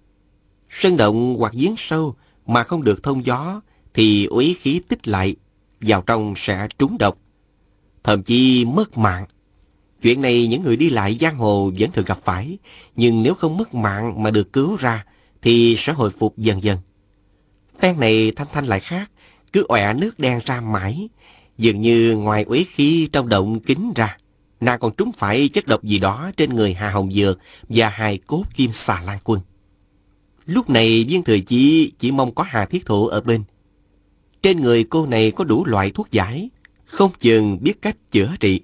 Sơn động hoặc giếng sâu mà không được thông gió thì uế khí tích lại, vào trong sẽ trúng độc, thậm chí mất mạng. Chuyện này những người đi lại giang hồ vẫn thường gặp phải, nhưng nếu không mất mạng mà được cứu ra thì sẽ hồi phục dần dần. Phen này Thanh Thanh lại khác, cứ ọe nước đen ra mãi, dường như ngoài uế khí trong động kín ra, nàng còn trúng phải chất độc gì đó trên người Hà Hồng Dược và hài cốt Kim Xà Lan Quân. Lúc này Viên Thừa Chí chỉ mong có Hà Thiết Thụ ở bên. Trên người cô này có đủ loại thuốc giải, không chừng biết cách chữa trị.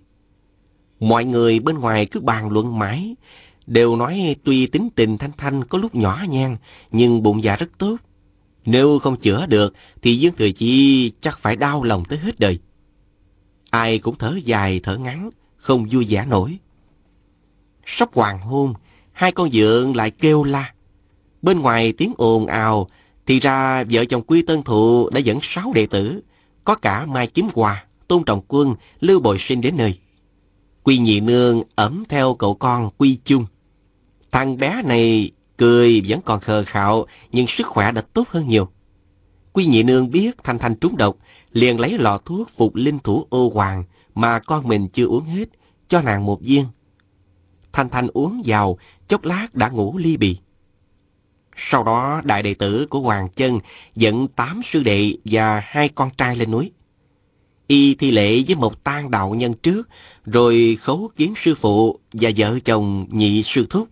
Mọi người bên ngoài cứ bàn luận mãi, đều nói tuy tính tình Thanh Thanh có lúc nhỏ nhen, nhưng bụng dạ rất tốt. Nếu không chữa được thì Dương Thừa Chí chắc phải đau lòng tới hết đời. Ai cũng thở dài thở ngắn, không vui vẻ nổi. Sắp hoàng hôn, hai con dượng lại kêu la. Bên ngoài tiếng ồn ào, thì ra vợ chồng Quy Tân Thụ đã dẫn 6 đệ tử, có cả Mai Kiếm Hòa, Tôn Trọng Quân, Lưu Bội Sinh đến nơi. Quy Nhị Nương ẵm theo cậu con Quy Chung. Thằng bé này cười vẫn còn khờ khạo, nhưng sức khỏe đã tốt hơn nhiều. Quy Nhị Nương biết Thanh Thanh trúng độc, liền lấy lọ thuốc phục linh thủ ô hoàng mà con mình chưa uống hết, cho nàng một viên. Thanh Thanh uống vào, chốc lát đã ngủ li bì. Sau đó đại đệ tử của Hoàng Chân dẫn 8 sư đệ và 2 con trai lên núi. Y thi lễ với một tang đạo nhân trước, rồi khấu kiến sư phụ và vợ chồng Nhị sư thúc.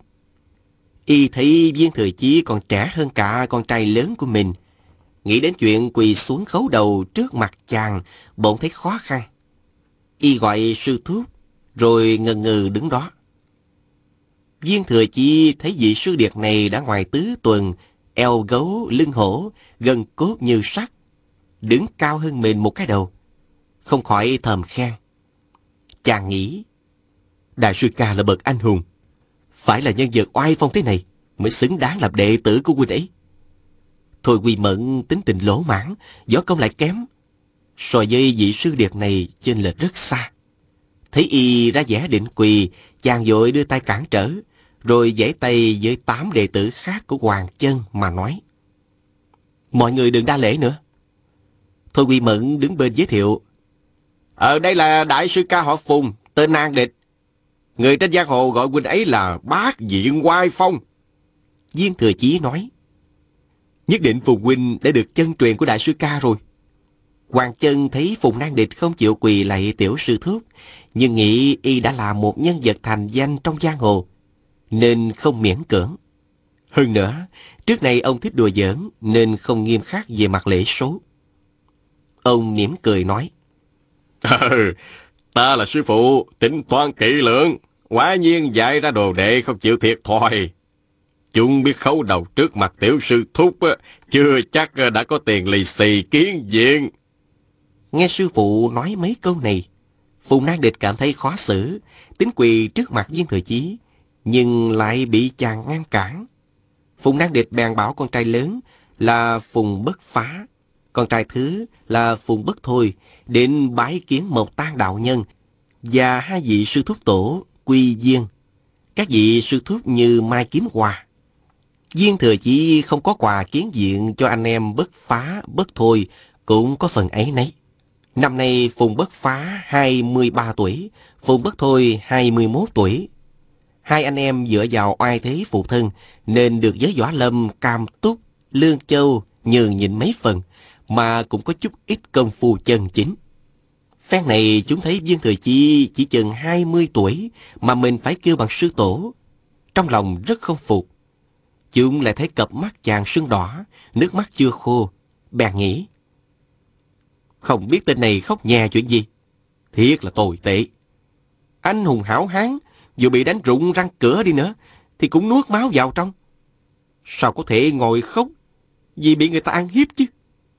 Y thấy Viên Thừa Chí còn trẻ hơn cả con trai lớn của mình, nghĩ đến chuyện quỳ xuống khấu đầu trước mặt chàng, bỗng thấy khó khăn. Y gọi sư thúc, rồi ngần ngừ đứng đó. Viên Thừa Chí thấy vị sư điệt này đã ngoài tứ tuần, eo gấu, lưng hổ, gân cốt như sắt, đứng cao hơn mình một cái đầu, không khỏi thầm khen. Chàng nghĩ, đại sư ca là bậc anh hùng, phải là nhân vật oai phong thế này mới xứng đáng làm đệ tử của huynh ấy. Thôi Quy Mẫn tính tình lỗ mãn, võ công lại kém, so với vị sư điệt này chênh lệch rất xa. Thấy y ra vẻ định quỳ, chàng vội đưa tay cản trở, rồi giãy tay với 8 đệ tử khác của Hoàng Chân mà nói: mọi người đừng đa lễ nữa. Thôi Quy Mẫn đứng bên giới thiệu: đây là đại sư ca họ Phùng, tên An Địch. Người trên giang hồ gọi huynh ấy là Bác Diện Oai Phong. Viên Thừa Chí nói. Nhất định Phùng huynh đã được chân truyền của đại sư ca rồi. Hoàng Chân thấy Phùng Nan Địch không chịu quỳ lạy tiểu sư thúc, nhưng nghĩ y đã là một nhân vật thành danh trong giang hồ, nên không miễn cưỡng. Hơn nữa, trước này ông thích đùa giỡn nên không nghiêm khắc về mặt lễ số. Ông mỉm cười nói. Ta là sư phụ, tính toán kỹ lưỡng, quả nhiên dạy ra đồ đệ không chịu thiệt thòi. Chúng biết khấu đầu trước mặt tiểu sư thúc, chưa chắc đã có tiền lì xì kiến diện. Nghe sư phụ nói mấy câu này, Phùng Nan Địch cảm thấy khó xử, tính quỳ trước mặt Viên Thừa Chí, nhưng lại bị chàng ngăn cản. Phùng Nan Địch bèn bảo con trai lớn là Phùng Bất Phá, con trai thứ là Phùng Bất Thôi, đến bái kiến Mộc Tang đạo nhân và hai vị sư thúc tổ Quy Viên, các vị sư thúc như Mai Kiếm Hòa. Viên Thừa Chí không có quà kiến diện cho anh em Bất Phá, Bất Thôi, cũng có phần ấy nấy. Năm nay Phùng Bất Phá 23 tuổi, Phùng Bất Thôi 21 tuổi. Hai anh em dựa vào oai thế phụ thân nên được giới võ lâm Cam Túc, Lương Châu nhường nhịn mấy phần, mà cũng có chút ít công phu chân chính. Phen này chúng thấy Viên Thừa Chí chỉ chừng 20 tuổi mà mình phải kêu bằng sư tổ. Trong lòng rất không phục. Chúng lại thấy cặp mắt chàng sưng đỏ, nước mắt chưa khô, bèn nghĩ. Không biết tên này khóc nhè chuyện gì. Thiệt là tồi tệ. Anh hùng hảo hán, dù bị đánh rụng răng cửa đi nữa, thì cũng nuốt máu vào trong. Sao có thể ngồi khóc vì bị người ta ăn hiếp chứ?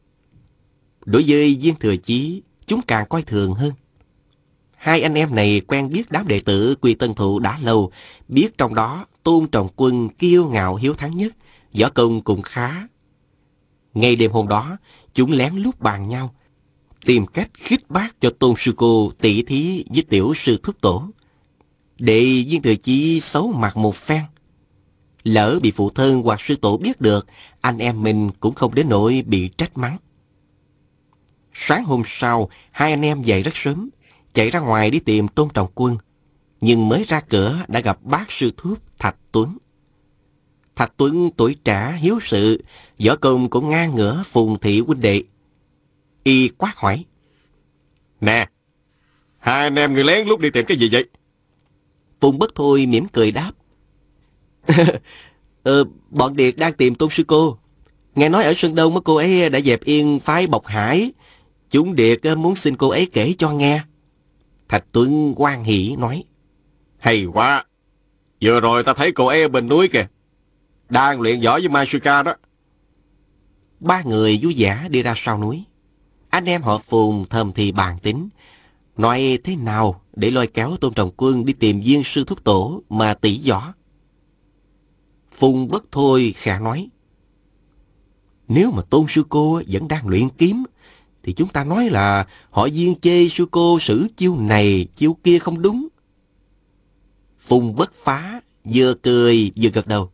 Đối với Viên Thừa Chí, chúng càng coi thường hơn. Hai anh em này quen biết đám đệ tử Quy Tân Thụ đã lâu, biết trong đó Tôn Trọng Quân kiêu ngạo hiếu thắng nhất, võ công cũng khá. Ngay đêm hôm đó, chúng lén lút bàn nhau, tìm cách khích bác cho Tôn sư cô tỷ thí với tiểu sư thúc tổ, để Viên Thừa Chí xấu mặt một phen. Lỡ bị phụ thân hoặc sư tổ biết được, anh em mình cũng không đến nỗi bị trách mắng. Sáng hôm sau, hai anh em dậy rất sớm, chạy ra ngoài đi tìm Tôn Trọng Quân, nhưng mới ra cửa đã gặp bác sư thúc Thạch Tuấn. Thạch Tuấn tuổi trẻ hiếu sự, võ công cũng ngang ngửa Phùng thị huynh đệ. Y quát hỏi. Nè, hai anh em người lén lút đi tìm cái gì vậy? Phùng Bất Thôi mỉm cười đáp. Bọn Điệt đang tìm Tôn sư cô. Nghe nói ở Sơn Đông cô ấy đã dẹp yên phái Bộc Hải. Chúng Điệt muốn xin cô ấy kể cho nghe. Thạch Tuấn hoan hỉ nói. Hay quá. Vừa rồi ta thấy cô ấy ở bên núi kìa, đang luyện võ với Mai Sư Ca đó. Ba người vui vẻ đi ra sau núi. Anh em họ Phùng thầm thì bàn tính, nói thế nào để lôi kéo Tôn Trọng Quân đi tìm Viên sư thúc tổ mà tỉ võ. Phùng Bất Thôi khẽ nói. Nếu mà Tôn sư cô vẫn đang luyện kiếm, thì chúng ta nói là họ Viên chê sư cô xử chiêu này chiêu kia không đúng. Phùng Bất Phá vừa cười vừa gật đầu.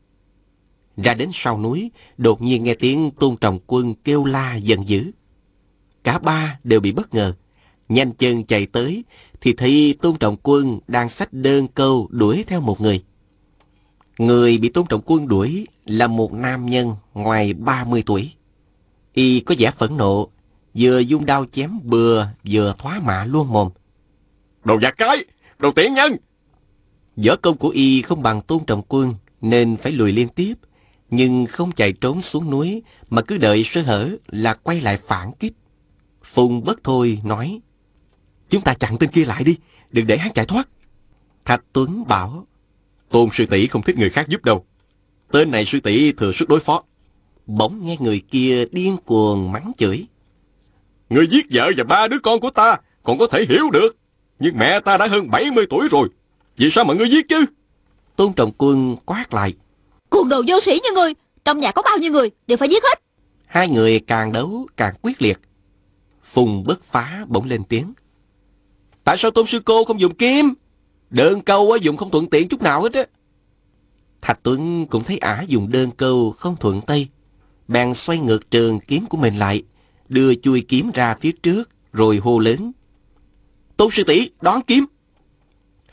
Ra đến sau núi, đột nhiên nghe tiếng Tôn Trọng Quân kêu la giận dữ. Cả ba đều bị bất ngờ, nhanh chân chạy tới thì thấy Tôn Trọng Quân đang xách đơn câu đuổi theo một người. Người bị Tôn Trọng Quân đuổi là một nam nhân ngoài 30 tuổi. Y có vẻ phẫn nộ, vừa dung đao chém bừa vừa thoá mạ luôn mồm. Đồ giặc cái, đồ tiện nhân! Võ công của Y không bằng Tôn Trọng Quân nên phải lùi liên tiếp, nhưng không chạy trốn xuống núi mà cứ đợi sơ hở là quay lại phản kích. Phùng Bất Thôi nói. Chúng ta chặn tên kia lại đi, đừng để hắn chạy thoát. Thạch Tuấn bảo. Tôn sư tỷ không thích người khác giúp đâu. Tên này sư tỷ thừa sức đối phó. Bỗng nghe người kia điên cuồng mắng chửi. Người giết vợ và ba đứa con của ta còn có thể hiểu được, nhưng mẹ ta đã hơn 70 tuổi rồi, vì sao mà ngươi giết chứ? Tôn Trọng Quân quát lại. Cuồng đồ vô sĩ như ngươi, trong nhà có bao nhiêu người đều phải giết hết. Hai người càng đấu càng quyết liệt. Phùng Bất Phá bỗng lên tiếng. Tại sao Tôn sư cô không dùng kiếm? Đơn câu dùng không thuận tiện chút nào hết á. Thạch Tuấn cũng thấy ả dùng đơn câu không thuận tay, bèn xoay ngược trường kiếm của mình lại, đưa chuôi kiếm ra phía trước rồi hô lớn. Tôn sư tỷ đón kiếm.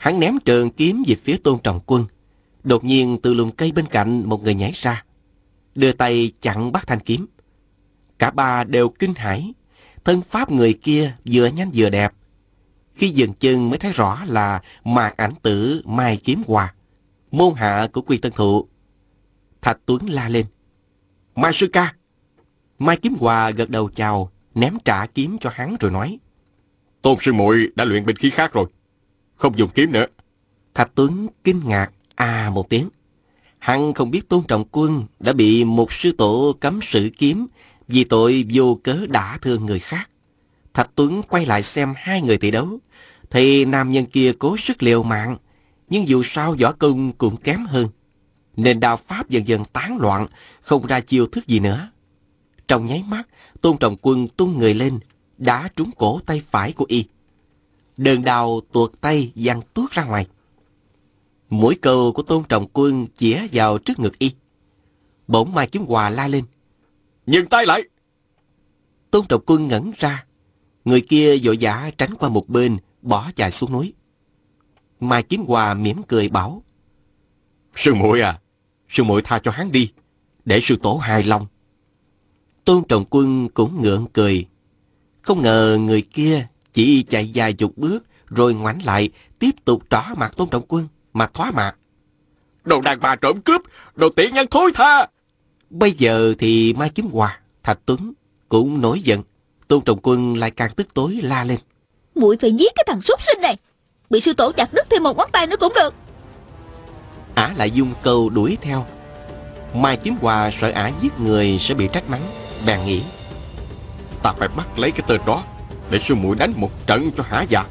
Hắn ném trường kiếm về phía Tôn Trọng Quân. Đột nhiên từ lùm cây bên cạnh một người nhảy ra, đưa tay chặn bắt thanh kiếm. Cả ba đều kinh hãi. Thân pháp người kia vừa nhanh vừa đẹp. Khi dừng chân mới thấy rõ là Mạc Ảnh Tử Mai Kiếm Hòa, môn hạ của Quy Tân Thụ. Thạch Tuấn la lên: Mai sư ca! Mai Kiếm Hòa gật đầu chào, ném trả kiếm cho hắn rồi nói: Tôn sư muội đã luyện binh khí khác rồi, không dùng kiếm nữa. Thạch Tuấn kinh ngạc một tiếng. Hắn không biết Tôn Trọng Quân đã bị một sư tổ cấm sử kiếm vì tội vô cớ đả thương người khác. Thạch Tuấn quay lại xem hai người tỷ đấu, thì nam nhân kia cố sức liều mạng, nhưng dù sao võ công cũng kém hơn, nên đao pháp dần dần tán loạn, không ra chiêu thức gì nữa. Trong nháy mắt, Tôn Trọng Quân tung người lên, đá trúng cổ tay phải của y. Đơn đao tuột tay văng tuốt ra ngoài. Mũi câu của Tôn Trọng Quân chĩa vào trước ngực y. Bỗng Mai Kiếm Hòa la lên: Dừng tay lại! Tôn Trọng Quân ngẩn ra. Người kia vội vã tránh qua một bên, bỏ chạy xuống núi. Mai Kiếm Hòa mỉm cười bảo: Sư muội à, sư muội tha cho hắn đi, để sư tổ hài lòng. Tôn Trọng Quân cũng ngượng cười. Không ngờ người kia chỉ chạy vài chục bước rồi ngoảnh lại tiếp tục trỏ mặt Tôn Trọng Quân mà thoá mạ: Đồ đàn bà trộm cướp, đồ tiện nhân thối tha! Bây giờ thì Mai Kiếm Hòa, Thạch Tuấn cũng nổi giận. Tôn Trọng Quân lại càng tức tối la lên: Muội phải giết cái thằng súc sinh này, bị sư tổ chặt đứt thêm một ngón tay nữa cũng được. Ả lại dung câu đuổi theo. Mai Kiếm Hòa sợ Ả giết người sẽ bị trách mắng, bèn nghĩ: Ta phải bắt lấy cái tên đó, để sư muội đánh một trận cho hả dạ.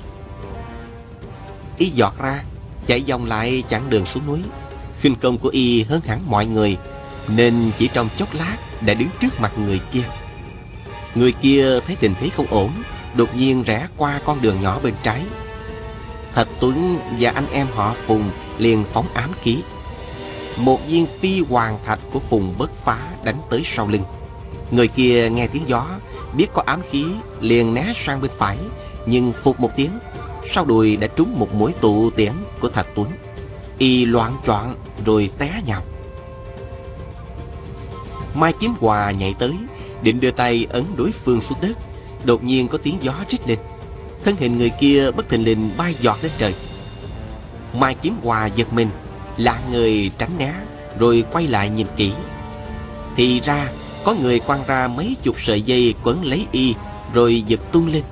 Y giọt ra, chạy vòng lại chặn đường xuống núi. Khinh công của y hơn hẳn mọi người, nên chỉ trong chốc lát đã đứng trước mặt người kia. Người kia thấy tình thế không ổn, đột nhiên rẽ qua con đường nhỏ bên trái. Thạch Tuấn và anh em họ Phùng liền phóng ám khí. Một viên phi hoàng thạch của Phùng Bất Phá đánh tới sau lưng. Người kia nghe tiếng gió, biết có ám khí, liền né sang bên phải, nhưng phụt một tiếng, sau đùi đã trúng một mũi tụ tiễn của Thạch Tuấn. Y loạng choạng rồi té nhào. Mai Kiếm Hòa nhảy tới, định đưa tay ấn đối phương xuống đất. Đột nhiên có tiếng gió rít lên, thân hình người kia bất thình lình bay giọt lên trời. Mai Kiếm Hòa giật mình, lạng người tránh né, rồi quay lại nhìn kỹ. Thì ra có người quăng ra mấy chục sợi dây quấn lấy y, rồi giật tung lên.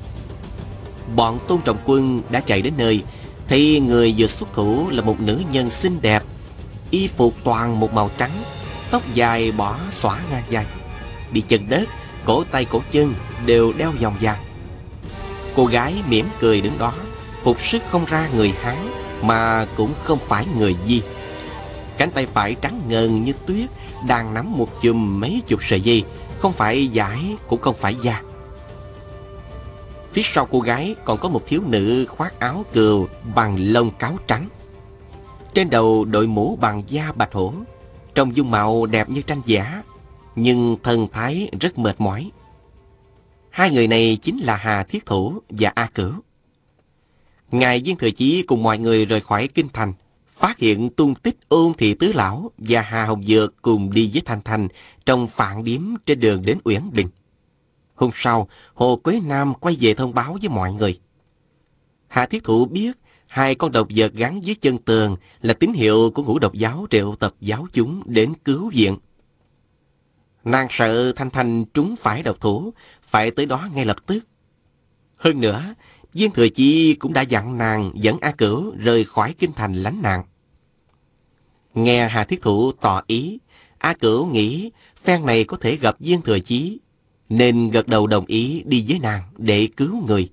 Bọn Tôn Trọng Quân đã chạy đến nơi, thấy người vừa xuất thủ là một nữ nhân xinh đẹp, y phục toàn một màu trắng, tóc dài bỏ xõa ngang vai, bị chần đất, cổ tay cổ chân đều đeo vòng vàng. Cô gái mỉm cười đứng đó, phục sức không ra người Hán, mà cũng không phải người Di. Cánh tay phải trắng ngần như tuyết, đang nắm một chùm mấy chục sợi dây, không phải vải cũng không phải da. Phía sau cô gái còn có một thiếu nữ khoác áo cừu bằng lông cáo trắng. Trên đầu đội mũ bằng da bạch hổ, trông dung mạo đẹp như tranh vẽ, nhưng thần thái rất mệt mỏi. Hai người này chính là Hà Thiết Thủ và A Cửu. Ngài Viên Thừa Chí cùng mọi người rời khỏi kinh thành, phát hiện tung tích Ôn Thị Tứ Lão và Hà Hồng Dược cùng đi với Thanh Thanh trong phạn điếm trên đường đến Uyển Bình. Hôm sau, Hồ Quế Nam quay về thông báo với mọi người. Hà Thiết Thủ biết hai con độc vật gắn dưới chân tường là tín hiệu của Ngũ Độc Giáo triệu tập giáo chúng đến cứu viện. Nàng sợ Thanh Thanh trúng phải độc thủ, phải tới đó ngay lập tức. Hơn nữa, Viên Thừa Chí cũng đã dặn nàng dẫn A Cửu rời khỏi kinh thành lánh nạn. Nghe Hà Thiết Thủ tỏ ý, A Cửu nghĩ phen này có thể gặp Viên Thừa Chí, nên gật đầu đồng ý đi với nàng để cứu người.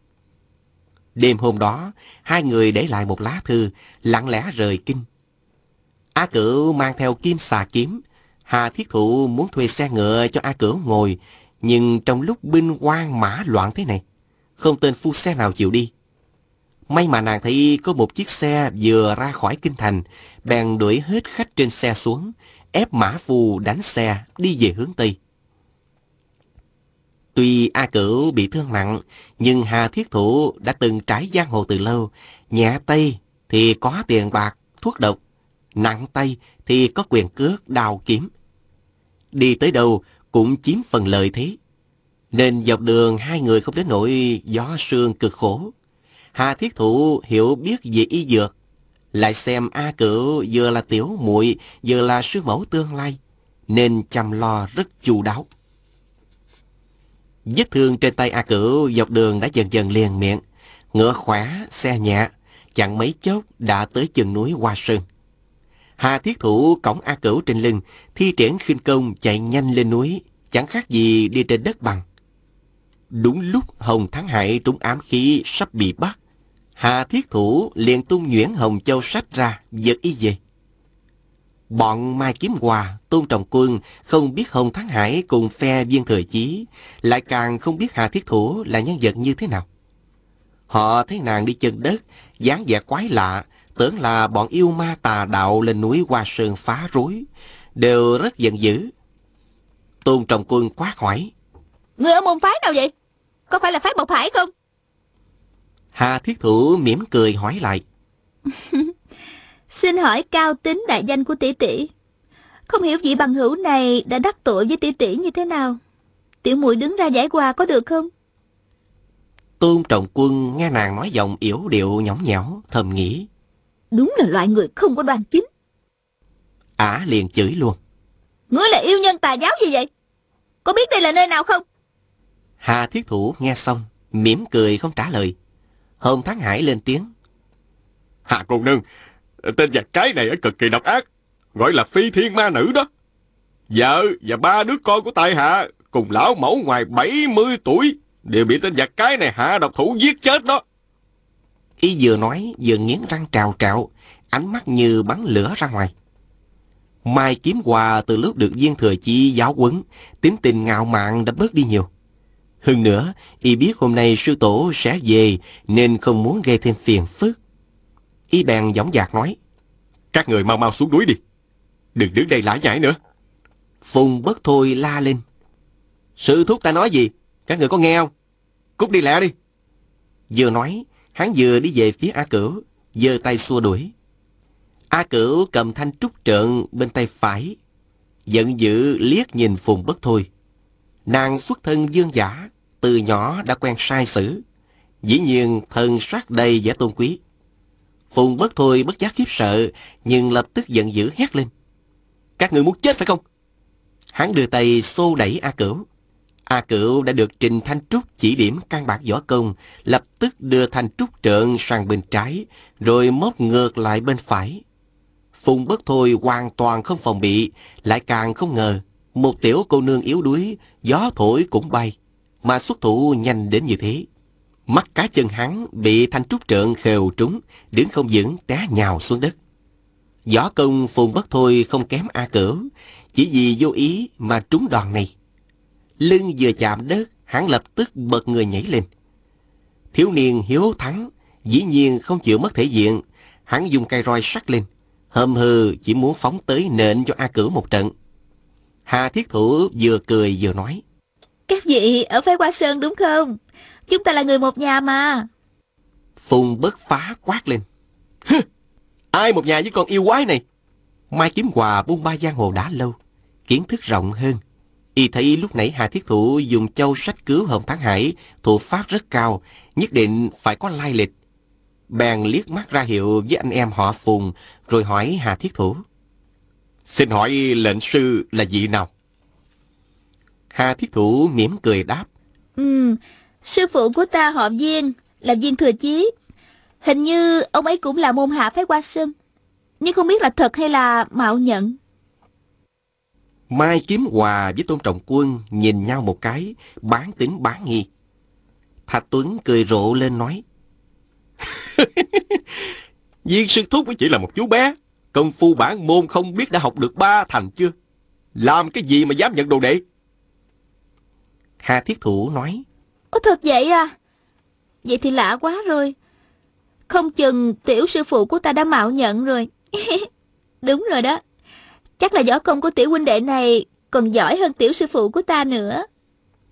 Đêm hôm đó, hai người để lại một lá thư, lặng lẽ rời kinh. A Cửu mang theo kim xà kiếm. Hà Thiết Thụ muốn thuê xe ngựa cho A Cửu ngồi, nhưng trong lúc binh hoang mã loạn thế này, không tên phu xe nào chịu đi. May mà nàng thấy có một chiếc xe vừa ra khỏi kinh thành, bèn đuổi hết khách trên xe xuống, ép mã phu đánh xe đi về hướng Tây. Tuy A Cửu bị thương nặng, nhưng Hà Thiết Thủ đã từng trải giang hồ từ lâu. Nhẹ tay thì có tiền bạc, thuốc độc. Nặng tay thì có quyền cước, đao kiếm. Đi tới đâu cũng chiếm phần lợi thế. Nên dọc đường hai người không đến nỗi gió sương cực khổ. Hà Thiết Thủ hiểu biết về y dược, lại xem A Cửu vừa là tiểu muội vừa là sư mẫu tương lai, nên chăm lo rất chu đáo. Vết thương trên tay A Cửu dọc đường đã dần dần liền miệng. Ngựa khỏe, xe nhẹ, chẳng mấy chốc đã tới chân núi Hoa Sơn. Hà Thiết Thủ cõng A Cửu trên lưng, thi triển khinh công chạy nhanh lên núi, chẳng khác gì đi trên đất bằng. Đúng lúc Hồng Thắng Hải trúng ám khí sắp bị bắt, Hà Thiết Thủ liền tung nhuyễn Hồng Châu sách ra, giật y về. Bọn Mai Kiếm Hòa, Tôn Trọng Quân không biết Hồng Thắng Hải cùng phe Viên Thừa Chí, lại càng không biết Hà Thiết Thủ là nhân vật như thế nào. Họ thấy nàng đi chân đất, dáng vẻ quái lạ, tưởng là bọn yêu ma tà đạo lên núi Hoa Sơn phá rối, đều rất giận dữ. Tôn Trọng Quân quát hỏi: Người ở môn phái nào vậy? Có phải là phái Bộc Hải không? Hà Thiết Thủ mỉm cười hỏi lại: Xin hỏi cao tính đại danh của tỷ tỷ. Không hiểu vị bằng hữu này đã đắc tội với tỷ tỷ như thế nào. Tiểu muội đứng ra giải hòa có được không? Tôn Trọng Quân nghe nàng nói giọng yểu điệu nhõng nhẽo, thầm nghĩ: Đúng là loại người không có đoan chính. Ả liền chửi luôn: Ngươi là yêu nhân tà giáo gì vậy? Có biết đây là nơi nào không? Hà Thiết Thủ nghe xong, mỉm cười không trả lời. Hồng Thắng Hải lên tiếng: Hà cô nương, tên giặc cái này cực kỳ độc ác, gọi là Phi Thiên Ma Nữ đó. Vợ và 3 đứa con của tại hạ cùng lão mẫu ngoài 70 tuổi đều bị tên giặc cái này hạ độc thủ giết chết đó. Y vừa nói vừa nghiến răng trào trạo, ánh mắt như bắn lửa ra ngoài. Mai Kiếm Hòa từ lúc được Viên Thừa Chí giáo huấn, tính tình ngạo mạn đã bớt đi nhiều. Hơn nữa, y biết hôm nay sư tổ sẽ về nên không muốn gây thêm phiền phức. Y bèn dõng dạc nói: Các người mau mau xuống núi đi, đừng đứng đây lải nhải nữa. Phùng Bất Thôi la lên: Sư thúc ta nói gì? Các người có nghe không? Cút đi lẹ đi. Vừa nói, hắn vừa đi về phía A Cửu, giơ tay xua đuổi. A Cửu cầm thanh trúc trượng bên tay phải, giận dữ liếc nhìn Phùng Bất Thôi. Nàng xuất thân dương giả, từ nhỏ đã quen sai sử, dĩ nhiên thân soát đầy vẻ tôn quý. Phùng Bất Thôi bất giác khiếp sợ, nhưng lập tức giận dữ hét lên: Các người muốn chết phải không? Hắn đưa tay xô đẩy A Cửu. A Cửu đã được Trình Thanh Trúc chỉ điểm căn bản võ công, lập tức đưa thanh trúc trượng sang bên trái, rồi móc ngược lại bên phải. Phùng Bất Thôi hoàn toàn không phòng bị, lại càng không ngờ một tiểu cô nương yếu đuối, gió thổi cũng bay, mà xuất thủ nhanh đến như thế. Mắt cá chân hắn bị thanh trúc trượng khều trúng, đứng không vững té nhào xuống đất. Võ công Phùng Bất Thôi không kém A Cửu, chỉ vì vô ý mà trúng đòn này. Lưng vừa chạm đất, hắn lập tức bật người nhảy lên. Thiếu niên hiếu thắng, dĩ nhiên không chịu mất thể diện, hắn dùng cây roi sắt lên, hầm hừ chỉ muốn phóng tới nện cho A Cửu một trận. Hà Thiết Thủ vừa cười vừa nói: Các vị ở phái Hoa Sơn đúng không? Chúng ta là người một nhà mà. Phùng Bất Phá quát lên: Ai một nhà với con yêu quái này? Mai Kiếm Hòa buôn ba giang hồ đã lâu, kiến thức rộng hơn. Y thấy lúc nãy Hà Thiết Thủ dùng châu sách cứu Hồng Thắng Hải, thủ pháp rất cao, nhất định phải có lai lịch. Bèn liếc mắt ra hiệu với anh em họ Phùng, rồi hỏi Hà Thiết Thủ: Xin hỏi lệnh sư là vị nào? Hà Thiết Thủ mỉm cười đáp: Sư phụ của ta họ Viên, là Viên Thừa Chí. Hình như ông ấy cũng là môn hạ phái Hoa Sơn, nhưng không biết là thật hay là mạo nhận. Mai Kiếm Hòa với Tôn Trọng Quân nhìn nhau một cái, bán tín bán nghi. Thạch Tuấn cười rộ lên nói: Viên sư thúc chỉ là một chú bé, công phu bản môn không biết đã học được 3 thành chưa? Làm cái gì mà dám nhận đồ đệ? Hà Thiết Thủ nói: Ồ, thật vậy à? Vậy thì lạ quá rồi. Không chừng tiểu sư phụ của ta đã mạo nhận rồi. Đúng rồi đó. Chắc là võ công của tiểu huynh đệ này còn giỏi hơn tiểu sư phụ của ta nữa.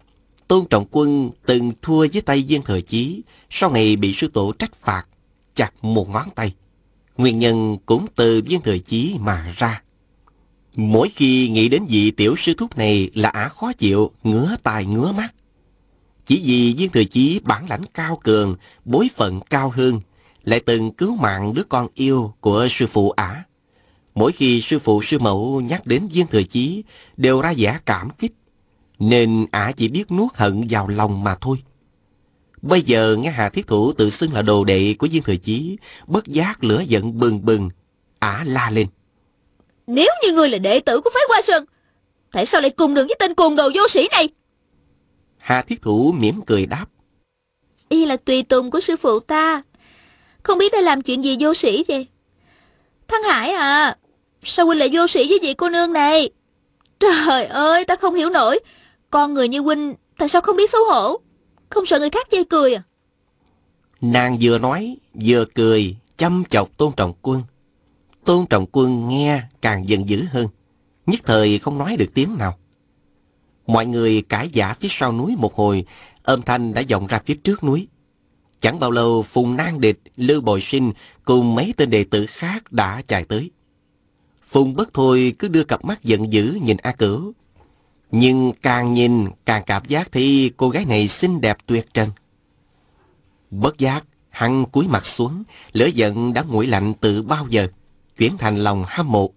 Tôn Trọng Quân từng thua với tay Viên Thừa Chí, sau này bị sư tổ trách phạt, chặt một ngón tay. Nguyên nhân cũng từ Viên Thừa Chí mà ra. Mỗi khi nghĩ đến vị tiểu sư thúc này là ả khó chịu, ngứa tai ngứa mắt. Chỉ vì Viên Thừa Chí bản lãnh cao cường, bối phận cao hơn, lại từng cứu mạng đứa con yêu của sư phụ ả. Mỗi khi sư phụ sư mẫu nhắc đến Viên Thừa Chí, đều ra vẻ cảm kích, nên ả chỉ biết nuốt hận vào lòng mà thôi. Bây giờ nghe Hà Thiết Thủ tự xưng là đồ đệ của Viên Thừa Chí, bất giác lửa giận bừng bừng, ả la lên. Nếu như ngươi là đệ tử của phái Hoa Sơn, tại sao lại cùng đường với tên cuồng đồ vô sĩ này? Hà Thiết Thủ mỉm cười đáp. Y là tùy tùng của sư phụ ta, không biết đã làm chuyện gì vô sĩ vậy. Thăng Hải à, sao huynh lại vô sĩ với vị cô nương này? Trời ơi, ta không hiểu nổi. Con người như huynh tại sao không biết xấu hổ, không sợ người khác chê cười à? Nàng vừa nói vừa cười, chăm chọc Tôn Trọng Quân. Tôn Trọng Quân nghe càng giận dữ hơn, nhất thời không nói được tiếng nào. Mọi người cãi vã phía sau núi một hồi, âm thanh đã vọng ra phía trước núi. Chẳng bao lâu, Phùng Nan Địch, Lưu Bồi Sinh cùng mấy tên đệ tử khác đã chạy tới. Phùng Bất Thôi cứ đưa cặp mắt giận dữ nhìn A Cửu, nhưng càng nhìn càng cảm giác thấy cô gái này xinh đẹp tuyệt trần. Bất giác, hắn cúi mặt xuống, lửa giận đã nguội lạnh từ bao giờ, chuyển thành lòng hâm mộ.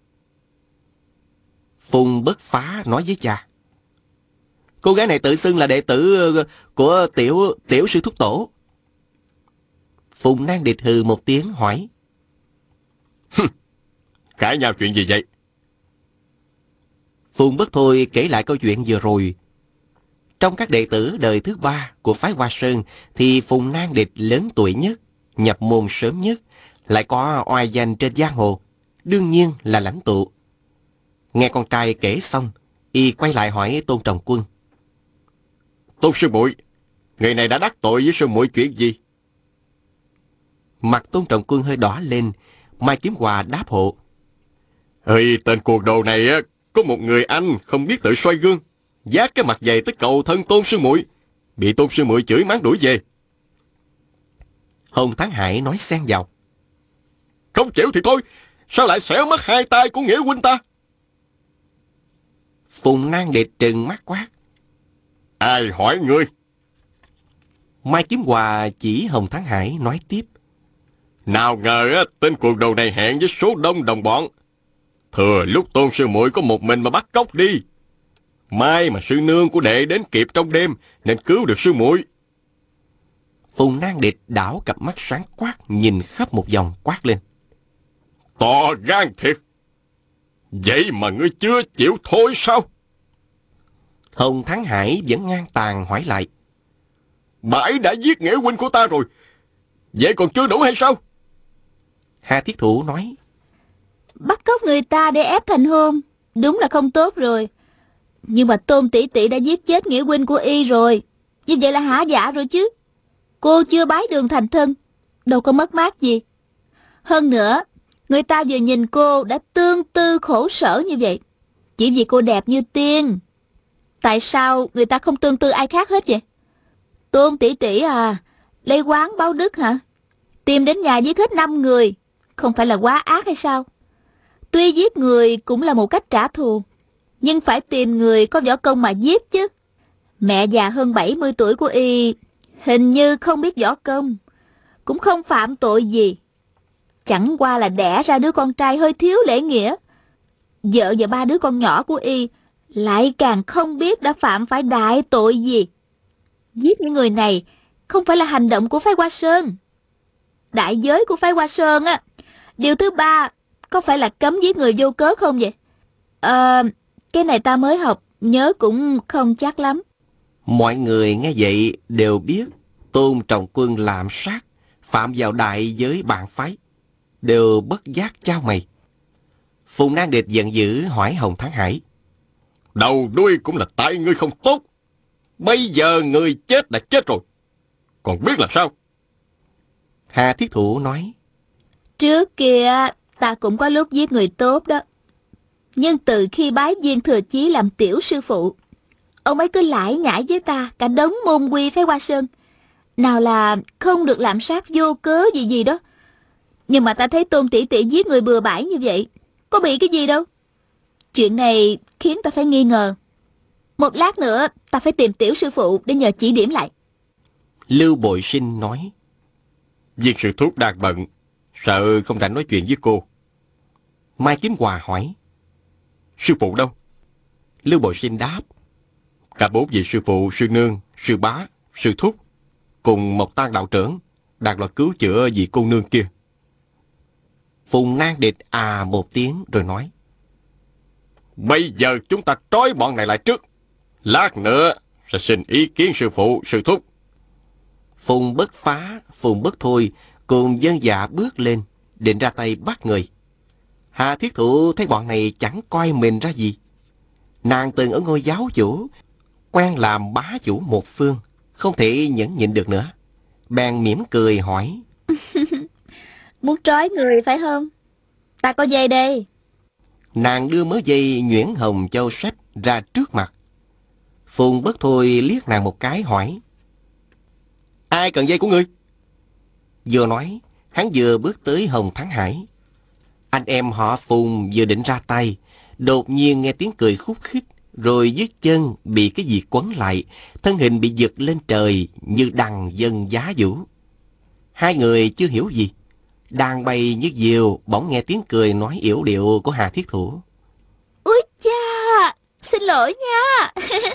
Phùng Bất Phá nói với cha. Cô gái này tự xưng là đệ tử của tiểu sư thúc tổ. Phùng Nan Địch hừ một tiếng hỏi. Cãi nhau chuyện gì vậy? Phùng Bất Thôi kể lại câu chuyện vừa rồi. Trong các đệ tử đời thứ 3 của phái Hoa Sơn thì Phùng Nan Địch lớn tuổi nhất, nhập môn sớm nhất, lại có oai danh trên giang hồ, đương nhiên là lãnh tụ. Nghe con trai kể xong, y quay lại hỏi Tôn Trọng Quân. Tôn sư muội, người này đã đắc tội với sư muội chuyện gì? Mặt Tôn Trọng Quân hơi đỏ lên, Mai Kiếm Hòa đáp hộ. Ơi, tên cuồng đồ này á, có một người anh không biết tự soi gương, vác cái mặt dày tới cầu thân Tôn sư muội, bị Tôn sư muội chửi mắng đuổi về. Hồng Thắng Hải nói xen vào. Không chịu thì thôi, sao lại xẻo mất hai tay của nghĩa huynh ta? Phùng Nan Địch trừng mắt quát. Ai hỏi ngươi? Mai Kiếm Hòa chỉ Hồng Thắng Hải nói tiếp. Nào ngờ á, tên cuồng đồ này hẹn với số đông đồng bọn, thừa lúc Tôn sư muội có một mình mà bắt cóc đi. May mà sư nương của đệ đến kịp trong đêm nên cứu được sư muội. Phùng Nan Địch đảo cặp mắt sáng quát nhìn khắp một vòng quát lên. To gan thiệt. Vậy mà ngươi chưa chịu thôi sao? Hồng Thắng Hải vẫn ngang tàn hỏi lại. Bà ấy đã giết nghĩa huynh của ta rồi, vậy còn chưa đủ hay sao? Hà Thiết Thủ nói. Bắt cóc người ta để ép thành hôn, đúng là không tốt rồi. Nhưng mà Tôn tỷ tỷ đã giết chết nghĩa huynh của y rồi, như vậy là hả dạ rồi chứ. Cô chưa bái đường thành thân, đâu có mất mát gì. Hơn nữa, người ta vừa nhìn cô đã tương tư khổ sở như vậy, chỉ vì cô đẹp như tiên. Tại sao người ta không tương tư ai khác hết vậy? Tôn tỷ tỷ à, lấy oán báo đức hả? Tìm đến nhà giết hết 5 người, không phải là quá ác hay sao? Tuy giết người cũng là một cách trả thù, nhưng phải tìm người có võ công mà giết chứ. Mẹ già hơn 70 tuổi của y hình như không biết võ công, cũng không phạm tội gì. Chẳng qua là đẻ ra đứa con trai hơi thiếu lễ nghĩa. Vợ và 3 đứa con nhỏ của y lại càng không biết đã phạm phải đại tội gì. Giết những người này không phải là hành động của phái Hoa Sơn. Đại giới của phái Hoa Sơn á, điều thứ 3 có phải là cấm giết người vô cớ không vậy? Cái này ta mới học, nhớ cũng không chắc lắm. Mọi người nghe vậy đều biết Tôn Trọng Quân lạm sát, phạm vào đại giới bạn phái, đều bất giác chau mày. Phùng Nan Địch giận dữ hỏi Hồng Thắng Hải. Đầu đuôi cũng là tại ngươi không tốt. Bây giờ người chết đã chết rồi, còn biết làm sao? Hà Thiết Thủ nói. Trước kia ta cũng có lúc giết người tốt đó. Nhưng từ khi bái Viên Thừa Chí làm tiểu sư phụ, Ông ấy cứ lải nhải với ta cả đống môn quy phái Hoa Sơn. Nào là không được lạm sát vô cớ gì gì đó. Nhưng mà ta thấy Tôn tỷ tỷ giết người bừa bãi như vậy, có bị cái gì đâu. Chuyện này khiến ta phải nghi ngờ. Một lát nữa ta phải tìm tiểu sư phụ để nhờ chỉ điểm lại. Lưu Bội Sinh nói. Viên sư thúc đang bận, sợ không rảnh nói chuyện với cô. Mai Kiếm Hòa hỏi. Sư phụ đâu? Lưu Bội Sinh đáp. Cả 4 vị sư phụ, sư nương, sư bá, sư thúc cùng Mộc Tang đạo trưởng đang lo cứu chữa vị cô nương kia. Phùng Nan Địch một tiếng rồi nói. Bây giờ chúng ta trói bọn này lại trước. Lát nữa sẽ xin ý kiến sư phụ, sư thúc. Phùng Bất Phá, Phùng Bất Thôi cùng dân dạ bước lên, định ra tay bắt người. Hà Thiết Thụ thấy bọn này chẳng coi mình ra gì. Nàng từng ở ngôi giáo chủ, quen làm bá chủ một phương, không thể nhẫn nhịn được nữa. Bèn mỉm cười hỏi. Muốn trói người phải không? Ta có dây đây. Nàng đưa mớ dây nhuyễn hồng châu sách ra trước mặt. Phùng Bất Thôi liếc nàng một cái hỏi. Ai cần dây của ngươi? Vừa nói, hắn vừa bước tới Hồng Thắng Hải. Anh em họ Phùng vừa định ra tay, đột nhiên nghe tiếng cười khúc khích, rồi dưới chân bị cái gì quấn lại, thân hình bị giật lên trời như đằng dân giá vũ. Hai người chưa hiểu gì, đang bay như diều, bỗng nghe tiếng cười nói yểu điệu của Hà Thiết Thủ. Úi cha, xin lỗi nha.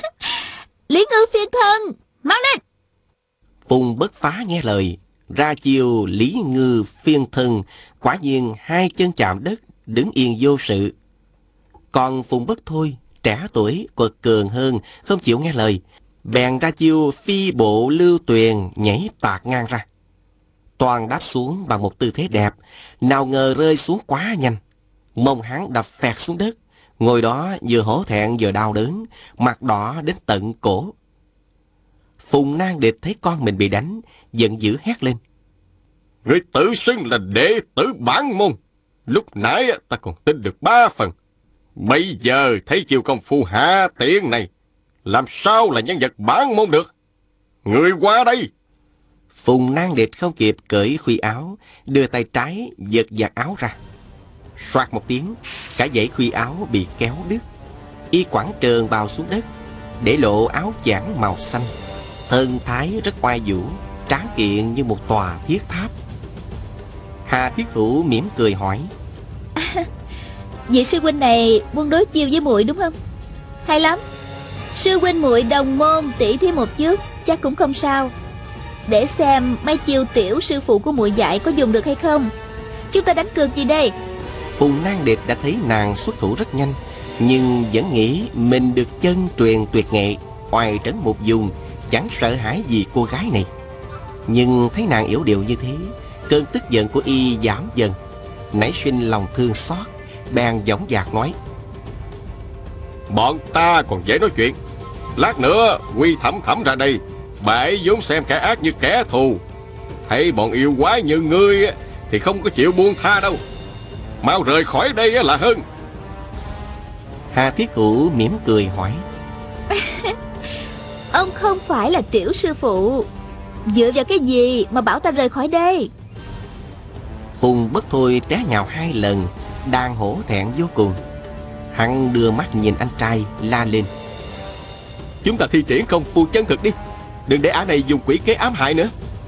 Lý Ngư phiên thân, mau lên. Phùng Bất Phá nghe lời, ra chiều Lý Ngư phiên thân, quả nhiên hai chân chạm đất, đứng yên vô sự. Còn Phùng Bất Thôi, trẻ tuổi, quật cường hơn, không chịu nghe lời, bèn ra chiêu phi bộ lưu tuyền nhảy tạt ngang ra. Toàn đáp xuống bằng một tư thế đẹp, nào ngờ rơi xuống quá nhanh. Mông hắn đập phẹt xuống đất, ngồi đó vừa hổ thẹn vừa đau đớn, mặt đỏ đến tận cổ. Phùng Nan Địch thấy con mình bị đánh, giận dữ hét lên. Người tự xưng là đệ tử bản môn. Lúc nãy ta còn tin được 3 phần. Bây giờ thấy chiêu công phu hạ tiện này, làm sao là nhân vật bản môn được? Người qua đây. Phùng Nan Địch không kịp cởi khuy áo, đưa tay trái giật giặt áo ra. Soạt một tiếng, cả dãy khuy áo bị kéo đứt. Y quẳng trơn bào xuống đất, để lộ áo chảng màu xanh. Thân thái rất oai vũ, tráng kiện như một tòa thiết tháp. Hà Thiết Thủ mỉm cười hỏi. Vị sư huynh này muốn đối chiêu với muội đúng không? Hay lắm. Sư huynh muội đồng môn tỷ thí một chút, chắc cũng không sao. Để xem mấy chiêu tiểu sư phụ của muội dạy có dùng được hay không. Chúng ta đánh cược gì đây? Phùng Nan Địch đã thấy nàng xuất thủ rất nhanh, nhưng vẫn nghĩ mình được chân truyền tuyệt nghệ, oai trấn một vùng, chẳng sợ hãi gì cô gái này. Nhưng thấy nàng yểu điệu như thế, cơn tức giận của y giảm dần, nảy sinh lòng thương xót, bèn dõng dạc nói. Bọn ta còn dễ nói chuyện. Lát nữa Quy Thẩm Thẩm ra đây, bà ấy vốn xem kẻ ác như kẻ thù. Thấy bọn yêu quái như ngươi thì không có chịu buông tha đâu. Mau rời khỏi đây là hơn. Hà Thiết Thủ mỉm cười hỏi. Ông không phải là tiểu sư phụ, dựa vào cái gì mà bảo ta rời khỏi đây? Phùng Bất Thôi té nhào 2 lần, đang hổ thẹn vô cùng. Hắn đưa mắt nhìn anh trai, la lên. Chúng ta thi triển công phu chân thực đi, đừng để ả này dùng quỷ kế ám hại nữa.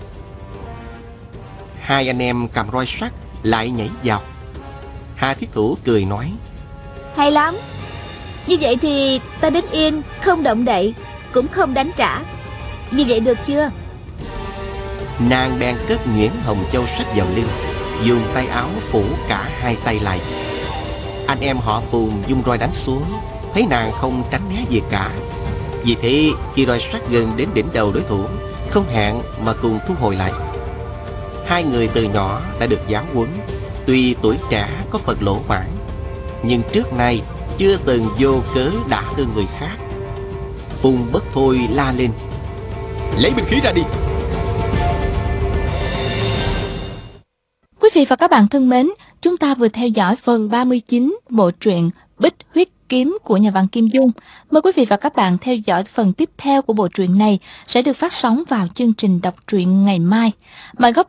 Hai anh em cầm roi sắt lại nhảy vào. Hà Thiết Thủ cười nói. Hay lắm. Như vậy thì ta đứng yên, không động đậy, cũng không đánh trả. Như vậy được chưa? Nàng bèn cất nhuyễn hồng châu sách vào lưng, dùng tay áo phủ cả hai tay lại. Anh em họ Phùng dung roi đánh xuống, thấy nàng không tránh né gì cả. Vì thế khi roi sắt gần đến đỉnh đầu đối thủ, không hẹn mà cùng thu hồi lại. Hai người từ nhỏ đã được giáo huấn, tuy tuổi trẻ có phần lỗ mãn, nhưng trước nay chưa từng vô cớ đả thương người khác. Phùng Bất Thôi la lên. Lấy binh khí ra đi. Quý vị và các bạn thân mến, chúng ta vừa theo dõi phần 39 bộ truyện Bích Huyết kiếm của nhà văn Kim Dung. Mời quý vị và các bạn theo dõi phần tiếp theo của bộ truyện này sẽ được phát sóng vào chương trình đọc truyện ngày mai. Mời